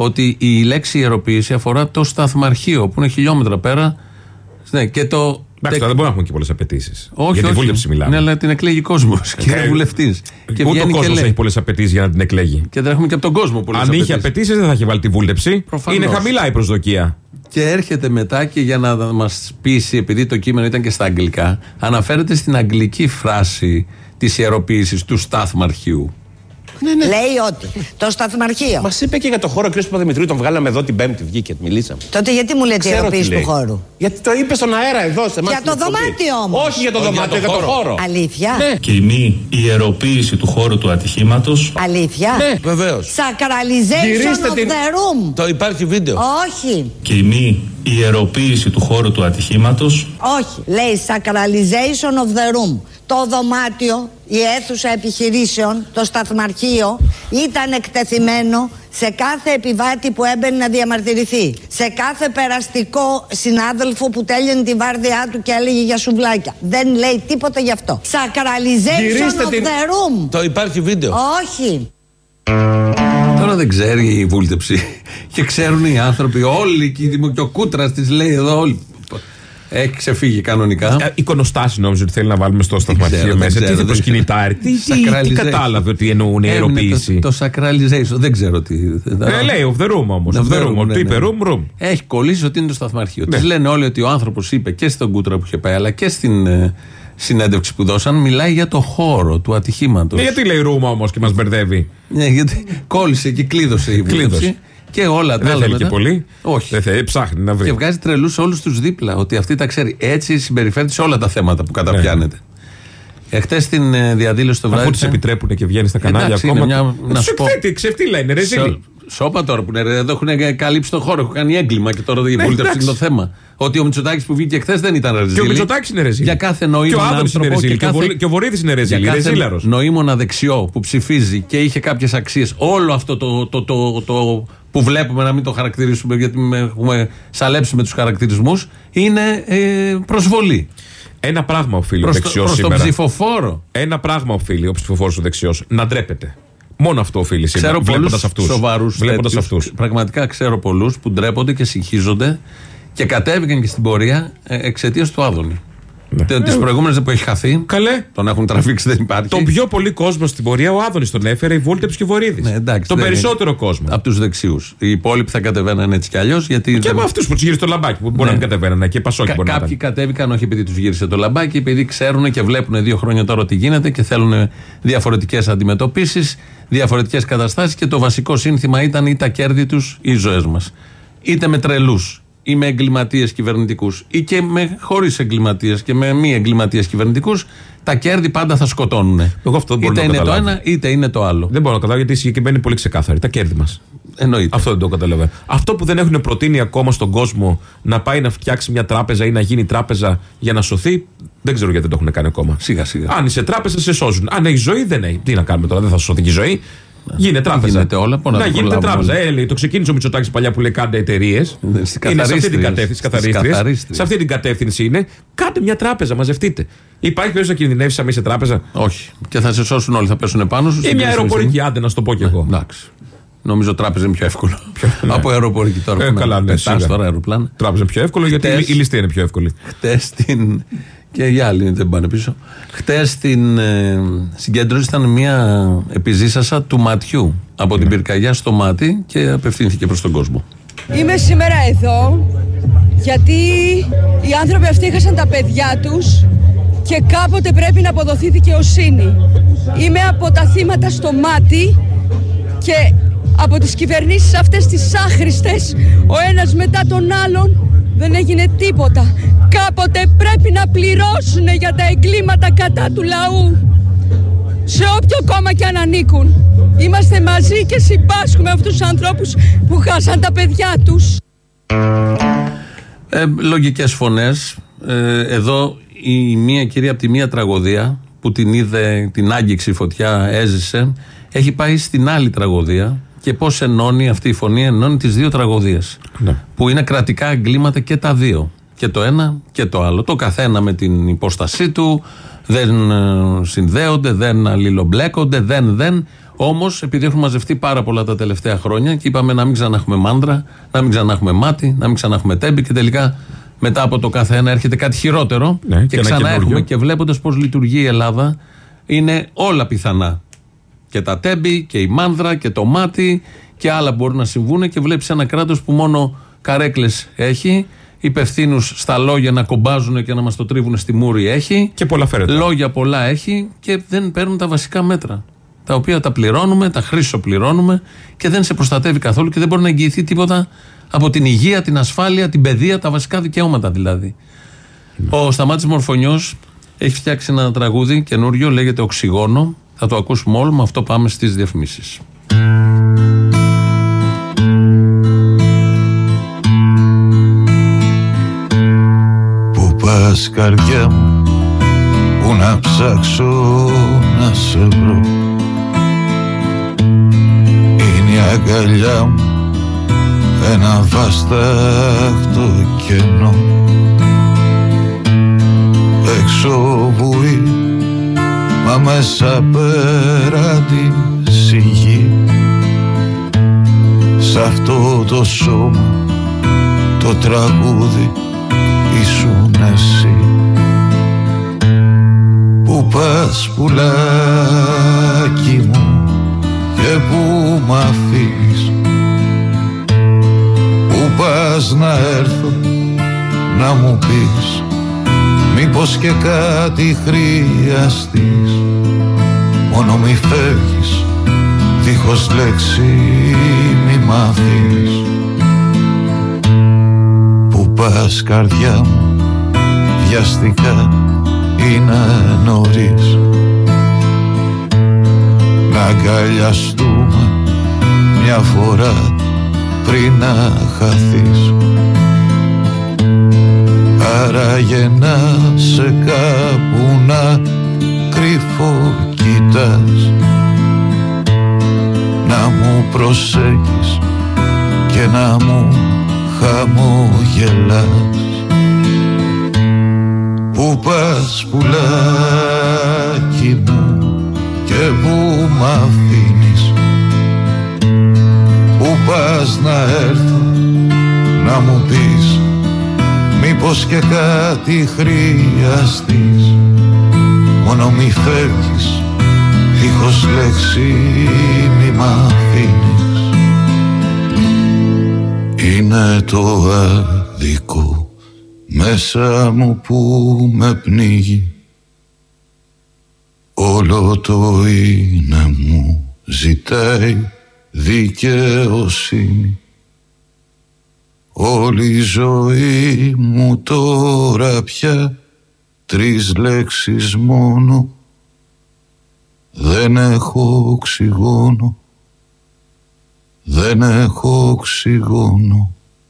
ότι η λέξη ιεροποίηση αφορά το σταθμαρχείο που είναι χιλιόμετρα πέρα. Ναι, και το. Εντάξει, τώρα δεν μπορούμε να έχουμε και πολλές απαιτήσεις. Όχι, για τη όχι. βούλτεψη μιλάμε. Ναι, αλλά την εκλέγει κόσμος και είναι βουλευτής. Και ούτε ο κόσμος έχει πολλές απαιτήσεις για να την εκλέγει. Και δεν έχουμε και από τον κόσμο πολλές απαιτήσεις. Αν είχε απαιτήσεις δεν θα είχε βάλει τη βούλτεψη. Προφανώς. Είναι χαμηλά η προσδοκία. Και έρχεται μετά και για να μας πείσει, επειδή το κείμενο ήταν και στα αγγλικά, αναφέρεται στην αγγλική φράση της ιεροποίησης του σταθμαρχείου. Ναι, ναι. Λέει ότι το σταθμαρχείο. Μας είπε και για το χώρο ο κ. Παπαδημητρίου, τον βγάλαμε εδώ την Πέμπτη, βγήκε, μιλήσαμε. Τότε γιατί μου λέτε ιεροποίηση του χώρου? Γιατί το είπε στον αέρα εδώ, σε εμάς. Για το δωμάτιο όμως. Όχι για το δωμάτιο, για το χώρο. Αλήθεια. Ναι. Και η μη ιεροποίηση του χώρου του ατυχήματος. Αλήθεια. Ναι, βεβαίως. Sacralization of the room. Το υπάρχει βίντεο. Όχι. Και η μη ιεροποίηση του χώρου του ατυχήματος. Όχι. Λέει sacralization of the room. Το δωμάτιο, η αίθουσα επιχειρήσεων, το σταθμαρχείο ήταν εκτεθειμένο σε κάθε επιβάτη που έμπαινε να διαμαρτυρηθεί. Σε κάθε περαστικό συνάδελφο που τέλειωνε τη βάρδιά του και έλεγε για σουβλάκια. Δεν λέει τίποτα γι' αυτό. Sacralization of την... the room. Το υπάρχει βίντεο. Όχι. Τώρα δεν ξέρει η βούλτεψη. Και ξέρουν οι άνθρωποι, όλοι και ο Κούτρας της λέει εδώ, όλοι. Έχει ξεφύγει κανονικά. Ε, εικονοστάση νόμιζε ότι θέλει να βάλουμε στο σταθμαρχείο μέσα. Τι θα προσκυνητάρει, τι, τι, τι κατάλαβε ότι εννοούν η ιεροποίηση. Το, το sacralization, δεν ξέρω τι. Ε, λέει of the room όμως. Of the room, room, ναι, είπε ναι. room, room. Έχει κολλήσει ότι είναι το σταθμαρχείο. Ναι. Της λένε όλοι ότι ο άνθρωπος είπε και στον Κούτρα που είχε πάει, αλλά και στην ε, συνέντευξη που δώσαν, μιλάει για το χώρο του ατυχήματος. Ναι, γιατί λέει room όμως και μας μπερδεύει. Ναι, γιατί κόλλησε και κλείδωσε η βούλτεψη. Και όλα τα δεν άλλα. θέλει μετά. Και πολύ. Όχι. Δεν θέλει, ψάχνει να βρει. Και βγάζει τρελούς όλους τους δίπλα. Ότι αυτή τα ξέρει. Έτσι συμπεριφέρεται σε όλα τα θέματα που καταπιάνεται. Ναι. Εχθές στην ε, διαδήλωση στο βράδυ. Αφού τις επιτρέπουν και βγαίνει στα κανάλια. Εντάξει, ακόμα. Μια, να σου πω. Ξεφτύλα είναι, ρε ζήλι. Σώπα τώρα που είναι, ρε, εδώ έχουν καλύψει τον χώρο. Έχουν κάνει έγκλημα και τώρα δεν ναι, βούλτεψη είναι το θέμα. Ότι ο Μητσοτάκης που βγήκε χθες δεν ήταν ρεζίλη. Και ο Μητσοτάκης είναι ρεζίλη. Για κάθε νοήμονα. Και ο Άδωνης είναι ρεζίλη. Και, κάθε... και ο Βορύδης είναι ρεζίλη. Για κάθε νοήμονα δεξιό που ψηφίζει και είχε κάποιες αξίες. Όλο αυτό το, το, το, το, το που βλέπουμε, να μην το χαρακτηρίσουμε γιατί έχουμε σαλέψει με τους χαρακτηρισμούς, είναι ε, προσβολή. Ένα πράγμα οφείλει ο δεξιός προς σήμερα. Τον ψηφοφόρο. Ένα πράγμα οφείλει ο ψηφοφόρος ο δεξιός. Να ντρέπεται. Μόνο αυτό οφείλει σήμερα. Ξέρω βλέποντας αυτούς. Σοβαρούς βλέποντας αυτούς. Πραγματικά ξέρω πολλούς που ντρέπονται και συγχύζονται και κατέβηκαν και στην πορεία εξαιτίας του Άδωνη. Ναι. Τις προηγούμενες που έχει χαθεί. Καλέ. Τον έχουν τραβήξει, δεν υπάρχει. Τον πιο πολύ κόσμο στην πορεία ο Άδωνης τον έφερε, η Βούλτεψη και ο Βορύδης. Ναι, εντάξει, τον περισσότερο είναι. κόσμο. Από τους δεξιούς. Οι υπόλοιποι θα κατεβαίνανε έτσι κι αλλιώς. Γιατί και δεν... από αυτούς που τους γύρισε το λαμπάκι που μπορεί ναι. να μην κατεβαίνανε και Πασόκι Κα- μπορεί να Κάποιοι κατέβηκαν όχι επειδή τους γύρισε το λαμπάκι, επειδή ξέρουν και βλέπουν δύο χρόνια τώρα τι γίνεται και θέλουν διαφορετικές αντιμετωπίσεις, διαφορετικές καταστάσεις και το βασικό σύνθημα ήταν ή τα κέρδη τους ή οι ζωές μας. Είτε με τρελούς ή με εγκληματίες κυβερνητικούς ή και με χωρίς εγκληματίες και με μη εγκληματίες κυβερνητικούς, τα κέρδη πάντα θα σκοτώνουν. Εγώ αυτό δεν μπορώ είτε να είναι καταλάβω. το ένα είτε είναι το άλλο. Δεν μπορώ να καταλάβω γιατί η συγκεκριμένη είναι πολύ ξεκάθαρη. Τα κέρδη μας. Εννοείται. Αυτό δεν το καταλαβαίνω. Αυτό που δεν έχουν προτείνει ακόμα στον κόσμο να πάει να φτιάξει μια τράπεζα ή να γίνει τράπεζα για να σωθεί, δεν ξέρω γιατί δεν το έχουν κάνει ακόμα. Σιγά σιγά. Αν είσαι τράπεζα, σε σώζουν. Αν έχει ζωή, δεν έχει. Τι να κάνουμε τώρα, δεν θα σωθεί και η ζωή. Γίνεται τράπεζα. Γίνεται όλα, να, να γίνεται τράπεζα. Ε, λέει, το ξεκίνησε ο Μητσοτάκης παλιά που λέει κάντε εταιρείες. Είναι σε αυτή την κατεύθυνση. Σε αυτή την κατεύθυνση είναι. Κάντε μια τράπεζα, μαζευτείτε. Υπάρχει περίπτωση να κινδυνεύσει αν είσαι τράπεζα? Όχι. Και θα σε σώσουν όλοι, θα πέσουν πάνω σου. Ή μια αεροπορική, άντε να σου το πω κι εγώ. Εντάξει. Νομίζω τράπεζα είναι πιο εύκολο. Από αεροπορική τώρα. Ε, καλά, ναι, τώρα αεροπλάνα. Τράπεζα είναι πιο εύκολο γιατί η ληστεία είναι πιο εύκολη. Χτες την. Και οι άλλοι δεν πάνε πίσω. Χτες στην ε, συγκέντρωση ήταν μια επιζήσασα του ματιού από την πυρκαγιά στο μάτι και απευθύνθηκε προς τον κόσμο. Είμαι σήμερα εδώ γιατί οι άνθρωποι αυτοί έχασαν τα παιδιά τους και κάποτε πρέπει να αποδοθεί δικαιοσύνη. Είμαι από τα θύματα στο μάτι και από τις κυβερνήσεις αυτές τις άχρηστες, ο ένας μετά τον άλλον δεν έγινε τίποτα. Κάποτε πρέπει να πληρώσουν για τα εγκλήματα κατά του λαού. Σε όποιο κόμμα και αν ανήκουν. Είμαστε μαζί και συμπάσχουμε αυτούς τους ανθρώπους που χάσαν τα παιδιά τους. Ε, λογικές φωνές. Ε, εδώ η μία κυρία από τη μία τραγωδία που την είδε, την άγγιξη η φωτιά, έζησε, έχει πάει στην άλλη τραγωδία. Και πώς ενώνει αυτή η φωνή, ενώνει τις δύο τραγωδίες. Ναι. Που είναι κρατικά εγκλήματα και τα δύο. Και το ένα και το άλλο. Το καθένα με την υπόστασή του, δεν συνδέονται, δεν αλληλομπλέκονται, δεν, δεν. Όμως, επειδή έχουν μαζευτεί πάρα πολλά τα τελευταία χρόνια και είπαμε να μην ξανά έχουμε μάντρα, να μην ξανά έχουμε μάτι, να μην ξανά έχουμε τέμπη και τελικά μετά από το κάθε ένα έρχεται κάτι χειρότερο ναι, και, και ξανά έχουμε. Και βλέποντας πώς λειτουργεί η Ελλάδα, είναι όλα πιθανά. Και τα τέμπη και η μάνδρα και το μάτι και άλλα που μπορούν να συμβούν και βλέπεις ένα κράτος που μόνο καρέκλες έχει, υπευθύνους στα λόγια να κομπάζουν και να μας το τρίβουν στη μούρη έχει. Και πολλά φέρετε. Λόγια πολλά έχει και δεν παίρνουν τα βασικά μέτρα. Τα οποία τα πληρώνουμε, τα χρήσο πληρώνουμε και δεν σε προστατεύει καθόλου και δεν μπορεί να εγγυηθεί τίποτα από την υγεία, την ασφάλεια, την παιδεία, τα βασικά δικαιώματα δηλαδή. Mm. Ο Σταμάτης Μορφωνιός έχει φτιάξει ένα τραγούδι καινούριο, λέγεται Οξυγόνο. Θα το ακούσουμε όλοι, με αυτό πάμε στις διαφημίσεις. Πού πας καρδιά μου, πού να ψάξω να σε βρω, είναι η αγκαλιά μου ένα βάσταχτο κενό, έξω βουή μα μέσα πέραντι σιγή, σ' αυτό το σώμα το τραγούδι ήσουν εσύ. Πού πας πουλάκι μου και πού μ' αφήνεις, πού πας να έρθω να μου πεις, μήπως και κάτι χρειαστείς, μόνο μη φεύγεις, δίχως λέξη μη μ' αφήνεις. Πού πας καρδιά μου, βιαστικά είναι νωρίς, να αγκαλιαστούμε μια φορά πριν να χαθείς, άραγε να σε κάπου να κρυφό κοιτάς, να μου προσέχεις και να μου χαμογελάς. Πού πας πουλάκι μου και πού μ' αφήνεις, πού πας να έρθω να μου πεις, μήπως και κάτι χρειαστείς, μόνο μη φεύγεις, δίχως λέξη μη μ' αφήνεις. Είναι το άδικο μέσα μου που με πνίγει, όλο το είναι μου ζητάει δικαιοσύνη, όλη η ζωή μου τώρα πια τρεις λέξεις μόνο, δεν έχω οξυγόνο, δεν έχω οξυγόνο.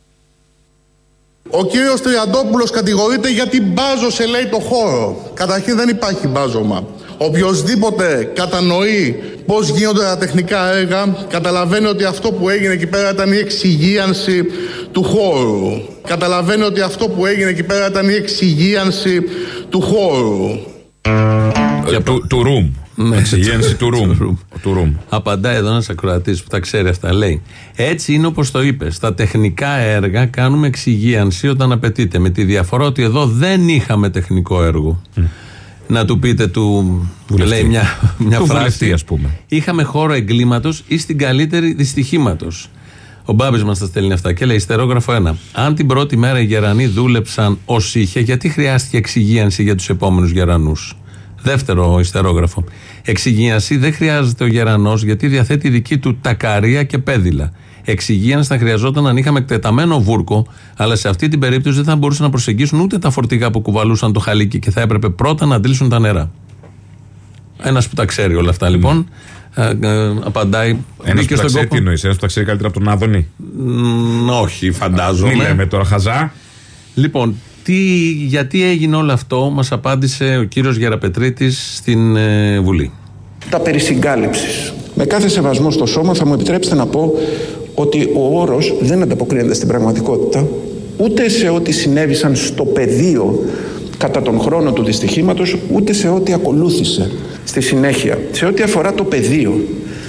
Ο κύριος Τριαντόπουλος κατηγορείται γιατί μπάζωσε, λέει, το χώρο. Καταρχήν δεν υπάρχει μπάζωμα. Οποιοςδήποτε κατανοεί πώς γίνονται τα τεχνικά έργα, καταλαβαίνει ότι αυτό που έγινε εκεί πέρα ήταν η εξυγίανση του χώρου. Καταλαβαίνει ότι αυτό που έγινε εκεί πέρα ήταν η εξυγίανση του χώρου. Ε, του, του room. Ναι, εξυγίανση του room. του room. Απαντάει εδώ ένας ακροατής που τα ξέρει αυτά. Λέει: έτσι είναι όπως το είπες. Στα τεχνικά έργα κάνουμε εξυγίανση όταν απαιτείται. Με τη διαφορά ότι εδώ δεν είχαμε τεχνικό έργο. Mm. Να του πείτε του. Βουλευτή. Λέει μια, μια του φράση. Βουλευτή, ας πούμε. Είχαμε χώρο εγκλήματος ή στην καλύτερη δυστυχήματος. Ο Μπάμπης μας τα στέλνει αυτά και λέει: ιστερόγραφο ένα. Αν την πρώτη μέρα οι γερανοί δούλεψαν ως είχε, γιατί χρειάστηκε εξυγίανση για τους επόμενους γερανούς? Δεύτερο ιστερόγραφο. Εξυγίανση δεν χρειάζεται ο γερανός γιατί διαθέτει δική του τακαρία και πέδιλα. Εξυγίανση θα χρειαζόταν αν είχαμε εκτεταμένο βούρκο, αλλά σε αυτή την περίπτωση δεν θα μπορούσαν να προσεγγίσουν ούτε τα φορτηγά που κουβαλούσαν το χαλίκι και θα έπρεπε πρώτα να αντλήσουν τα νερά. Ένας που τα ξέρει όλα αυτά λοιπόν. Ε, ε, απαντάει. Ένας που τα ξέρει, τι εννοείς, ένας που τα ξέρει καλύτερα από τον Άδωνη? Mm, όχι, φαντάζομαι. Μη λέμε τώρα χαζά. Λοιπόν, τι, γιατί έγινε όλο αυτό, μας απάντησε ο κύριος Γεραπετρίτης στην ε, Βουλή. Τα περί συγκάλυψης. Με κάθε σεβασμό στο σώμα θα μου επιτρέψετε να πω ότι ο όρος δεν ανταποκρίνεται στην πραγματικότητα, ούτε σε ό,τι συνέβησαν στο πεδίο κατά τον χρόνο του δυστυχήματος, ούτε σε ό,τι ακολούθησε στη συνέχεια. Σε ό,τι αφορά το πεδίο,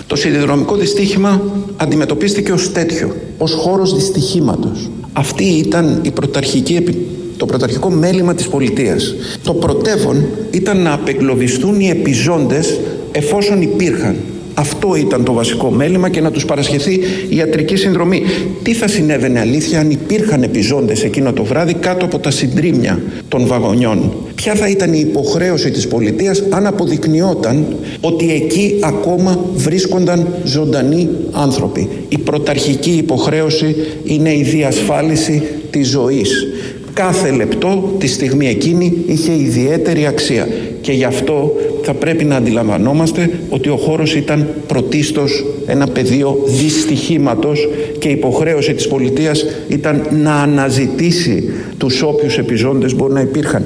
Το σιδηροδρομικό δυστύχημα αντιμετωπίστηκε ως τέτοιο, ως χώρος δυστυχήματος. Αυτή ήταν η πρωταρχική, το πρωταρχικό μέλημα της πολιτείας. Το πρωτεύον ήταν να απεγκλωβιστούν οι επιζώντες εφόσον υπήρχαν. Αυτό ήταν το βασικό μέλημα και να τους παρασχεθεί ιατρική συνδρομή. Τι θα συνέβαινε αλήθεια αν υπήρχαν επιζώντες εκείνο το βράδυ κάτω από τα συντρίμμια των βαγονιών? Ποια θα ήταν η υποχρέωση της πολιτείας αν αποδεικνυόταν ότι εκεί ακόμα βρίσκονταν ζωντανοί άνθρωποι? Η πρωταρχική υποχρέωση είναι η διασφάλιση της ζωής. Κάθε λεπτό τη στιγμή εκείνη είχε ιδιαίτερη αξία και γι' αυτό θα πρέπει να αντιλαμβανόμαστε ότι ο χώρος ήταν πρωτίστως ένα πεδίο δυστυχήματος και η υποχρέωση της πολιτείας ήταν να αναζητήσει τους όποιους επιζώντες μπορεί να υπήρχαν.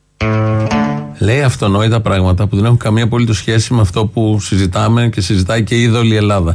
Λέει αυτονόητα πράγματα που δεν έχουν καμία απολύτως σχέση με αυτό που συζητάμε και συζητάει και η όλη η Ελλάδα.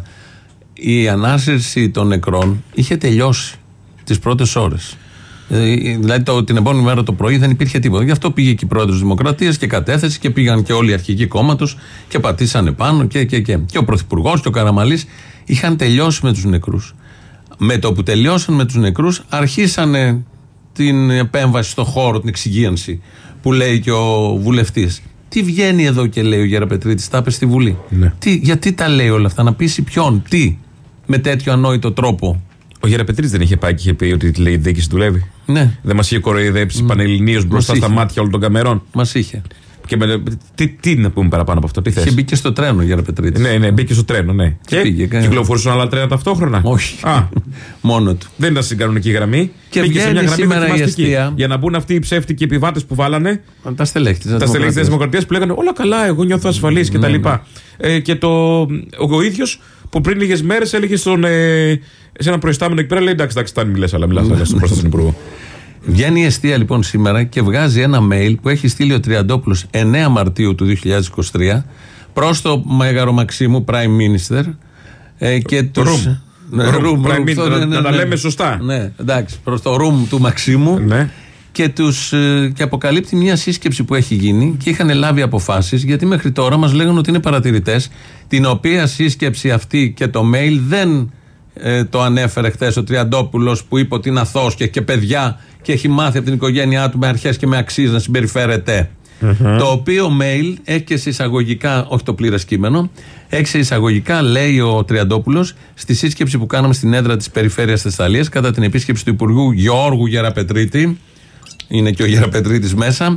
Η ανάσυρση των νεκρών είχε τελειώσει τις πρώτες ώρες. Δηλαδή το, την επόμενη μέρα το πρωί δεν υπήρχε τίποτα. Γι' αυτό πήγε και η πρόεδρος της Δημοκρατίας και κατέθεσε και πήγαν και όλοι οι αρχηγοί κόμματος και πατήσανε πάνω και, και, και. και ο Πρωθυπουργός και ο Καραμανλής είχαν τελειώσει με τους νεκρούς. Με το που τελειώσαν με τους νεκρούς αρχίσανε την επέμβαση στο χώρο, την εξυγίανση που λέει και ο βουλευτής. Τι βγαίνει εδώ και λέει ο Γεραπετρίτης, τα είπε στη Βουλή. Ναι. Τι, γιατί τα λέει όλα αυτά, να πείσει ποιον, τι, με τέτοιο ανόητο τρόπο. Ο Γεραπετρίτης δεν είχε πάει και είχε πει ότι λέει η διοίκηση δουλεύει? Ναι. Δεν μας είχε κοροϊδέψει mm. πανελληνίως μπροστά στα μάτια όλων των καμερών? Μας είχε. Και με, τι, τι να πούμε παραπάνω από αυτό, τι θες? Είχε μπει και στο τρένο ο Γεραπετρίτης. Ναι, ναι, μπήκε στο τρένο, ναι. Και, και πήγε, κυκλοφορούσαν άλλα τρένα ταυτόχρονα? Όχι. Α. Μόνο του. Δεν ήταν στην κανονική γραμμή. Και πήγε σε μια γραμμή σήμερα η αστεία. Για να μπουν αυτοί οι ψεύτικοι επιβάτες που βάλανε. Τα στελέχη της Δημοκρατίας. Δημοκρατίας που λέγανε όλα καλά, εγώ νιώθω ασφαλής κτλ. Ναι, ναι. ε, και το, ο, ο ίδιος που πριν λίγες μέρες έλεγε στον, ε, σε ένα προϊστάμενο εκεί πέρα, λέει εντάξει, εντάξει, φτάνει, μιλές, αλλά μιλάς μπροστά στον Υπουργό. Βγαίνει η εστία λοιπόν σήμερα και βγάζει ένα mail που έχει στείλει ο Τριαντόπουλος εννέα Μαρτίου του δύο χιλιάδες είκοσι τρία προς το Μέγαρο Μαξίμου, Prime Minister. Ε, και τους... Room. Ναι, room, room, Prime Minister, ναι, ναι, ναι, να τα λέμε σωστά. Ναι, εντάξει, προς το room του Μαξίμου. Ναι. Και, τους, και αποκαλύπτει μια σύσκεψη που έχει γίνει και είχαν λάβει αποφάσεις, γιατί μέχρι τώρα μας λέγανε ότι είναι παρατηρητές, την οποία σύσκεψη αυτή και το mail δεν ε, το ανέφερε χθες ο Τριαντόπουλος, που είπε ότι είναι αθώος και, και παιδιά και έχει μάθει από την οικογένειά του με αρχές και με αξίες να συμπεριφέρεται. Mm-hmm. Το οποίο mail έχει και σε εισαγωγικά, όχι το πλήρες κείμενο, έχει σε εισαγωγικά, λέει ο Τριαντόπουλος, στη σύσκεψη που κάναμε στην έδρα της Περιφέρειας Θεσσαλίας κατά την επίσκεψη του Υπουργού Γιώργου Γεραπετρίτη. Είναι και ο Γεραπετρίτης μέσα.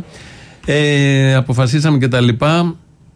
Ε, αποφασίσαμε και τα λοιπά.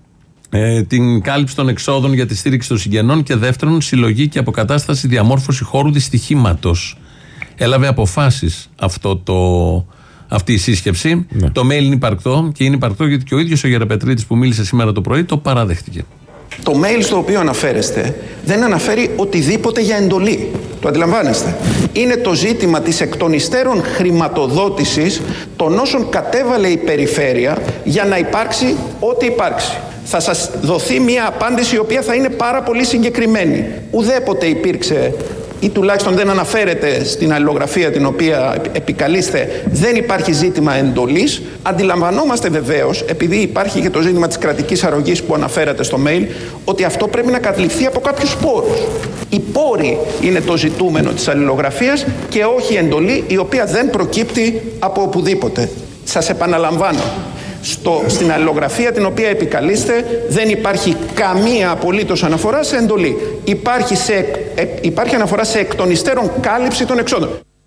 Ε, την κάλυψη των εξόδων για τη στήριξη των συγγενών και δεύτερον, συλλογή και αποκατάσταση διαμόρφωση χώρου δυστυχήματος. Έλαβε αποφάσεις αυτό το, αυτή η σύσκεψη. Ναι. Το mail είναι υπαρκτό και είναι υπαρκτό γιατί και ο ίδιος ο Γεραπετρίτης που μίλησε σήμερα το πρωί το παραδέχτηκε. Το mail στο οποίο αναφέρεστε δεν αναφέρει οτιδήποτε για εντολή. Το αντιλαμβάνεστε? Είναι το ζήτημα της εκ των υστέρων χρηματοδότησης των όσων κατέβαλε η περιφέρεια για να υπάρξει ό,τι υπάρξει. Θα σας δοθεί μια απάντηση η οποία θα είναι πάρα πολύ συγκεκριμένη. Ουδέποτε υπήρξε ή τουλάχιστον δεν αναφέρεται στην αλληλογραφία την οποία επικαλείστε, δεν υπάρχει ζήτημα εντολής. Αντιλαμβανόμαστε βεβαίως, επειδή υπάρχει και το ζήτημα της κρατικής αρρωγής που αναφέρατε στο mail, ότι αυτό πρέπει να καλυφθεί από κάποιους πόρους. Οι πόροι είναι το ζητούμενο της αλληλογραφίας και όχι η εντολή, η οποία δεν προκύπτει από οπουδήποτε. Σας επαναλαμβάνω. Στο, στην αλληλογραφία την οποία επικαλείστε δεν υπάρχει καμία απολύτως αναφορά σε εντολή. Υπάρχει, σε, ε, υπάρχει αναφορά σε εκ των υστέρων κάλυψη των εξόδων.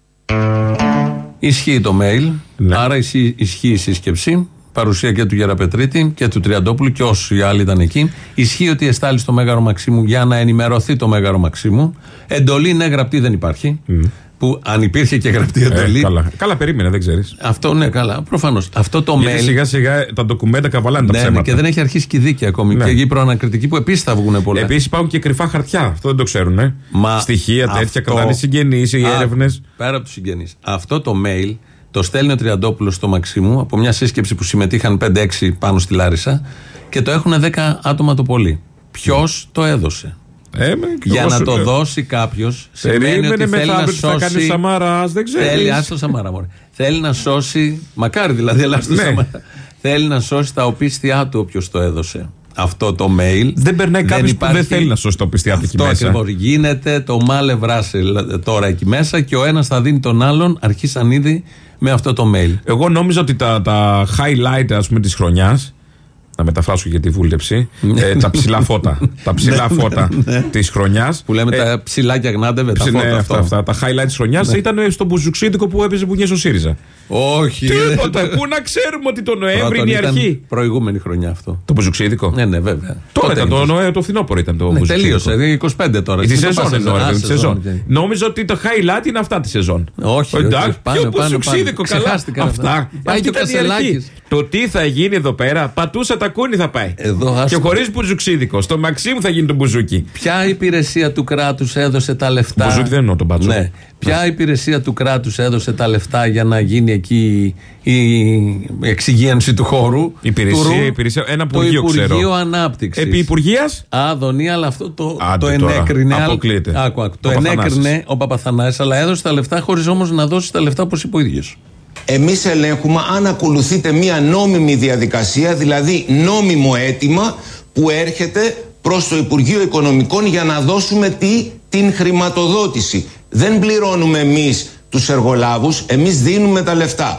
Ισχύει το mail, ναι. Άρα ισχύει, ισχύει η σύσκεψη, παρουσία και του Γεραπετρίτη και του Τριαντόπουλου και όσοι άλλοι ήταν εκεί. Ισχύει ότι εστάλει στο Μέγαρο Μαξίμου για να ενημερωθεί το Μέγαρο Μαξίμου. Εντολή ναι, γραπτή δεν υπάρχει. Mm. Που αν υπήρχε και γραπτή εντολή. Ε, καλά. καλά, περίμενε, δεν ξέρεις. Αυτό ναι, καλά, προφανώς. Αυτό το γιατί mail. Σιγά σιγά τα ντοκουμέντα καβαλάνε τα ναι, ψέματα. Ναι, και δεν έχει αρχίσει και η δίκη ακόμη. Ναι. Και η προανακριτική που επίσης θα βγουν πολλά. Επίσης υπάρχουν και κρυφά χαρτιά. Αυτό δεν το ξέρουν. Ε. Μα στοιχεία αυτό... τέτοια, κρατάνε συγγενείς, οι έρευνες. Πέρα από τους συγγενείς. Αυτό το mail το στέλνει ο Τριαντόπουλος στο Μαξίμου από μια σύσκεψη που συμμετείχαν πέντε έξι πάνω στη Λάρισα και το έχουν δέκα άτομα το πολύ. Ποιος το έδωσε? Ε, για να το δώσει κάποιος σημαίνει ότι θέλει να σώσει. Σαμαράς, δεν ξέρεις. Θέλει, άστο Σαμαρά, μωρέ. Θέλει να σώσει. Μακάρι δηλαδή, αλλά άστο ναι. Σαμαρά. Θέλει να σώσει τα οπίστια του όποιος το έδωσε. αυτό το mail. Δεν περνάει κάποιο που δεν θέλει να σώσει το πιστιάτι εκεί μέσα. Αυτό ακριβώς γίνεται. Το μάλε βράσε τώρα εκεί μέσα και ο ένας θα δίνει τον άλλον. Αρχίσαν ήδη με αυτό το mail. Εγώ νόμιζα ότι τα, τα highlight, ας πούμε, της χρονιάς, να μεταφράσω για τη βούλτεψη, ε, τα ψηλά φώτα. τα ψηλά φώτα της χρονιάς. Που λέμε ε, τα ψηλά και αγνάντευε. Τα φώτα, ναι, αυτά, αυτά. Τα highlight της χρονιάς ναι. ήταν στο μπουζουξίδικο που έπαιζε μπουνιές ο ΣΥΡΙΖΑ. Όχι. Τίποτα. Πού να ξέρουμε ότι το Νοέμβρη είναι η αρχή. Προηγούμενη χρονιά αυτό. Το μπουζουξίδικο. Ναι, ναι, βέβαια. Τώρα ήταν το, το, το φθινόπωρο ήταν το ναι, μπουζουξίδικο. Τελείωσε. είκοσι πέντε τώρα. Τη σεζόν εννοώ. Νόμιζα ότι το highlight είναι αυτά τη σεζόν. Όχι. Εντάξει. Ποιο μπουζουξίδικο καλά. Αυτά. Πάει και ο Κασελάκης. Το τι θα γίνει εδώ πέρα, πατούσα τα κούνη θα πάει. Εδώ, και χωρίς μπουζουξίδικο. Στο Μαξίμου θα γίνει το μπουζούκι. Ποια υπηρεσία του κράτους έδωσε τα λεφτά. Μπουζούκι δεν εννοώ τον μπάτσο. Ναι. Ποια ναι. υπηρεσία του κράτους έδωσε τα λεφτά για να γίνει εκεί η εξυγίανση του χώρου. Υπηρεσία, του υπηρεσία. Ένα υπουργείο, το Υπουργείο ξέρω. Ανάπτυξης. Επί Υπουργείας. Άδωνη, αλλά αυτό το, Άντε το ενέκρινε. Αποκλείται. Άκου, άκου, το ενέκρινε ο Παπαθανάσης, αλλά έδωσε τα λεφτά χωρίς όμως να δώσει τα λεφτά όπως είπε ο ίδιος. Εμείς ελέγχουμε αν ακολουθείτε μία νόμιμη διαδικασία, δηλαδή νόμιμο αίτημα που έρχεται προς το Υπουργείο Οικονομικών για να δώσουμε τι, την χρηματοδότηση. Δεν πληρώνουμε εμείς τους εργολάβους, εμείς δίνουμε τα λεφτά.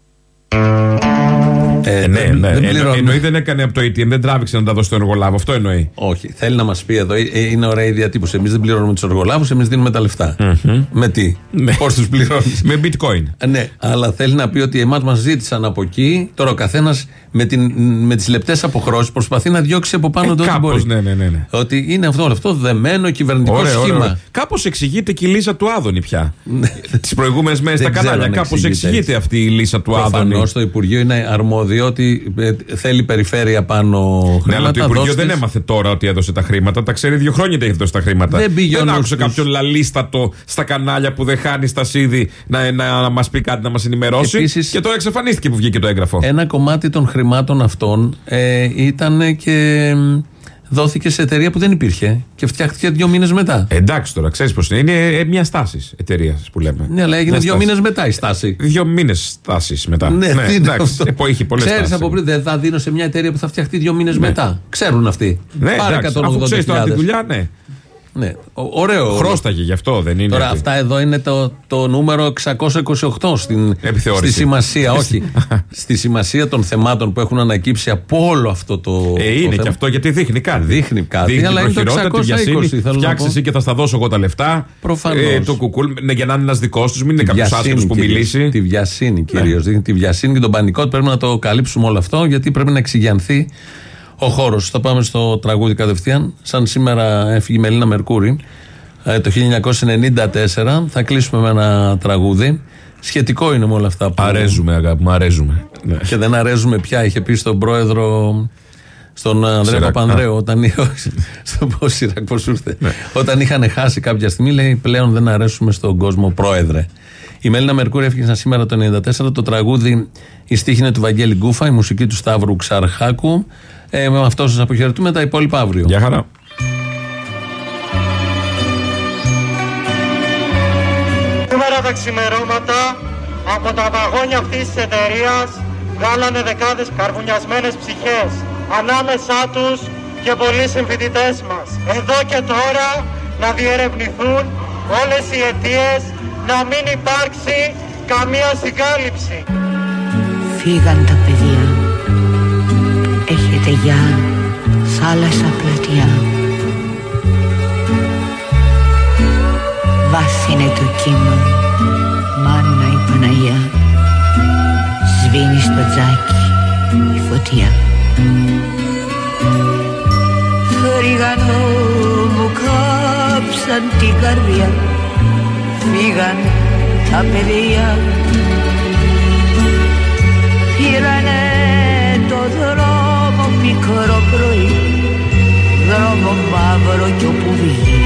Ε, ναι, ναι. Δεν Εννο, εννοεί δεν έκανε από το έι τι εμ, δεν τράβηξε να τα δώσει στον εργολάβο. Αυτό εννοεί. Όχι. Θέλει να μας πει εδώ, είναι ωραία η διατύπωση. Εμείς δεν πληρώνουμε τους εργολάβους, εμείς δίνουμε τα λεφτά. Mm-hmm. Με τι, ναι. Πώς τους πληρώνεις. Με bitcoin. Ναι, αλλά θέλει να πει ότι εμάς μας ζήτησαν από εκεί. Τώρα ο καθένας με, την, με τις λεπτές αποχρώσεις προσπαθεί να διώξει από πάνω ε, το ό,τι μπορεί. Ναι, ναι, ναι, ναι. Ότι είναι αυτό, αυτό δεμένο κυβερνητικό ωραία, σχήμα. Ωραία. Κάπως εξηγείται και η λύσα του Άδωνη πια. Τις προηγούμενες μέρες στα κανάλια. Κάπως εξηγείται αυτή η λύσα του Άδωνη. Προφανώς το Υπουργείο είναι αρμόδιο ότι θέλει περιφέρεια πάνω χρήματα. Ναι, αλλά το Υπουργείο δώστες... δεν έμαθε τώρα ότι έδωσε τα χρήματα. Τα ξέρει δύο χρόνια ότι έχει δώσει τα χρήματα. Δεν, δεν άκουσε κάποιον λαλίστατο στα κανάλια που δεν χάνει στα σίδη να, να, να μας πει κάτι, να μας ενημερώσει. Επίσης, και τώρα εξαφανίστηκε που βγήκε το έγγραφο. Ένα κομμάτι των χρημάτων αυτών ε, ήταν και δόθηκε σε εταιρεία που δεν υπήρχε και φτιάχτηκε δύο μήνες μετά. Ε, εντάξει τώρα, ξέρεις πώς είναι. Είναι μια στάση εταιρεία που λέμε. Ναι, αλλά έγινε δύο μήνες μετά η στάση. Δύο μήνες στάσεις μετά. Ναι, ναι, εντάξει. Είχε πολλές στάσεις. Ξέρεις από πριν, δεν θα δίνω σε μια εταιρεία που θα φτιαχτεί δύο μήνες ναι. μετά. Ξέρουν αυτοί. Ναι, εντάξει. Αφού ξέρεις τώρα τη δουλειά, ναι. Ναι. Ωραίο. Χρώσταγε γι' αυτό, δεν είναι. Τώρα ότι... αυτά εδώ είναι το, το νούμερο εξακόσια είκοσι οκτώ στην, στη σημασία. Όχι. Στη σημασία των θεμάτων που έχουν ανακύψει από όλο αυτό το. Ε, είναι το και θέμα. Αυτό γιατί δείχνει κάτι. Δείχνει κάτι. Δείχνει αλλά είναι το εξακόσια είκοσι. Φτιάξει εσύ και θα στα δώσω εγώ τα λεφτά. Προφανώς. Ε, το κουκούλ, ναι, για να είναι ένα δικό του, μην είναι κάποιο άσχετο που μιλήσει. Τη βιασύνη κυρίως. Δείχνει τη βιασύνη και τον πανικό. Πρέπει να το καλύψουμε όλο αυτό γιατί πρέπει να εξηγιανθεί ο χώρος. Θα πάμε στο τραγούδι κατευθείαν. Σαν σήμερα έφυγε η Μελίνα Μερκούρη το χίλια εννιακόσια ενενήντα τέσσερα. Θα κλείσουμε με ένα τραγούδι. Σχετικό είναι με όλα αυτά που. Αρέζουμε, αγάπη μου, αρέζουμε. Και δεν αρέζουμε πια. Είχε πει στον πρόεδρο, στον Ανδρέα Παπανδρέου, όταν, στο Σιράκ, πώς ήρθε, ναι. Όταν είχαν χάσει κάποια στιγμή, λέει πλέον δεν αρέσουμε στον κόσμο, πρόεδρε. Η Μελίνα Μερκούρη έφυγε σήμερα το ενενήντα τέσσερα. Το τραγούδι, η στίχη είναι του Βαγγέλη Γκούφα, η μουσική του Σταύρου Ξαρχάκου. Ε, με αυτό σας αποχαιρετούμε, τα υπόλοιπα αύριο. Γεια χαρά. Σήμερα τα ξημερώματα από τα βαγόνια αυτής της εταιρείας βγάλανε δεκάδες καρβουνιασμένες ψυχές. Ανάμεσά τους και πολλοί συμφοιτητές μας. Εδώ και τώρα να διερευνηθούν όλες οι αιτίες, να μην υπάρξει καμία συγκάλυψη. Φύγαν τα παιδιά. Έχετε γεια, θάλασσα πλατιά. Βάθινε το κύμα, μάνα η Παναγιά. Σβήνει στο τζάκι η φωτιά. Φρυγανό μου κάψαν την καρδιά. Φύγαν τα παιδιά. Πήρανε το δρόμο μικρό πρωί, δρόμο μαύρο κι όπου βγει.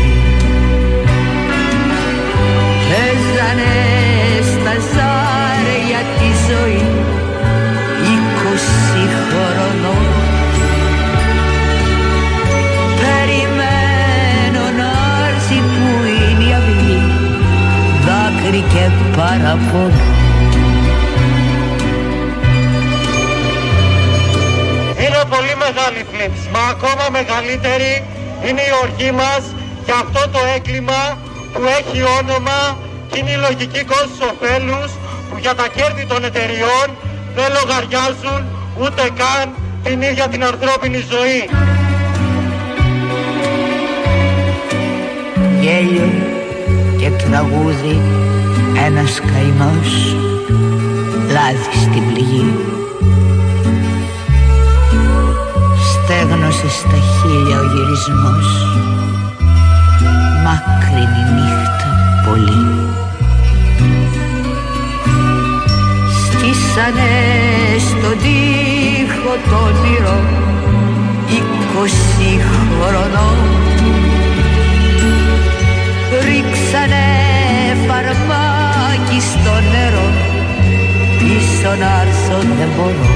Παίζανε στα ζάρια τη ζωή, είκοσι χρονών. Περιμένω να έρθει που είναι η αυγή, δάκρυ και παραπονό. Είναι πολύ μεγάλη μεγάλη θλίψη. Μα ακόμα μεγαλύτερη είναι η οργή μας για αυτό το έγκλημα που έχει όνομα και είναι η λογική κόστος ωφέλους που για τα κέρδη των εταιριών δεν λογαριάζουν ούτε καν την ίδια την ανθρώπινη ζωή. Γέλιο και τραγούδι, ένας καημός, λάδι στην πληγή. Στέγνωσε στα χείλια ο γυρισμός, μάκρινη νύχτα πολύ. Στήσανε στον τοίχο το όνειρο είκοσι χρονών. Ρίξανε φαρμάκι στο νερό, πίσω να έρθω δεν μπορώ.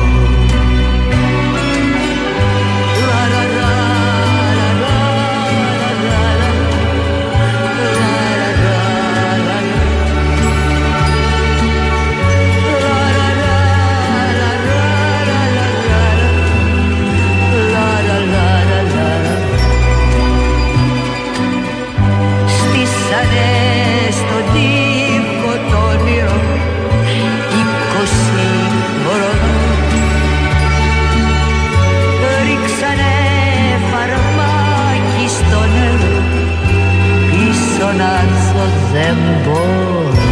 Στον τοίχο το όνειρο είκοσι χρονών. Ρίξανε φαρμάκι στο νερό, πίσω να έρθω δεν μπορώ.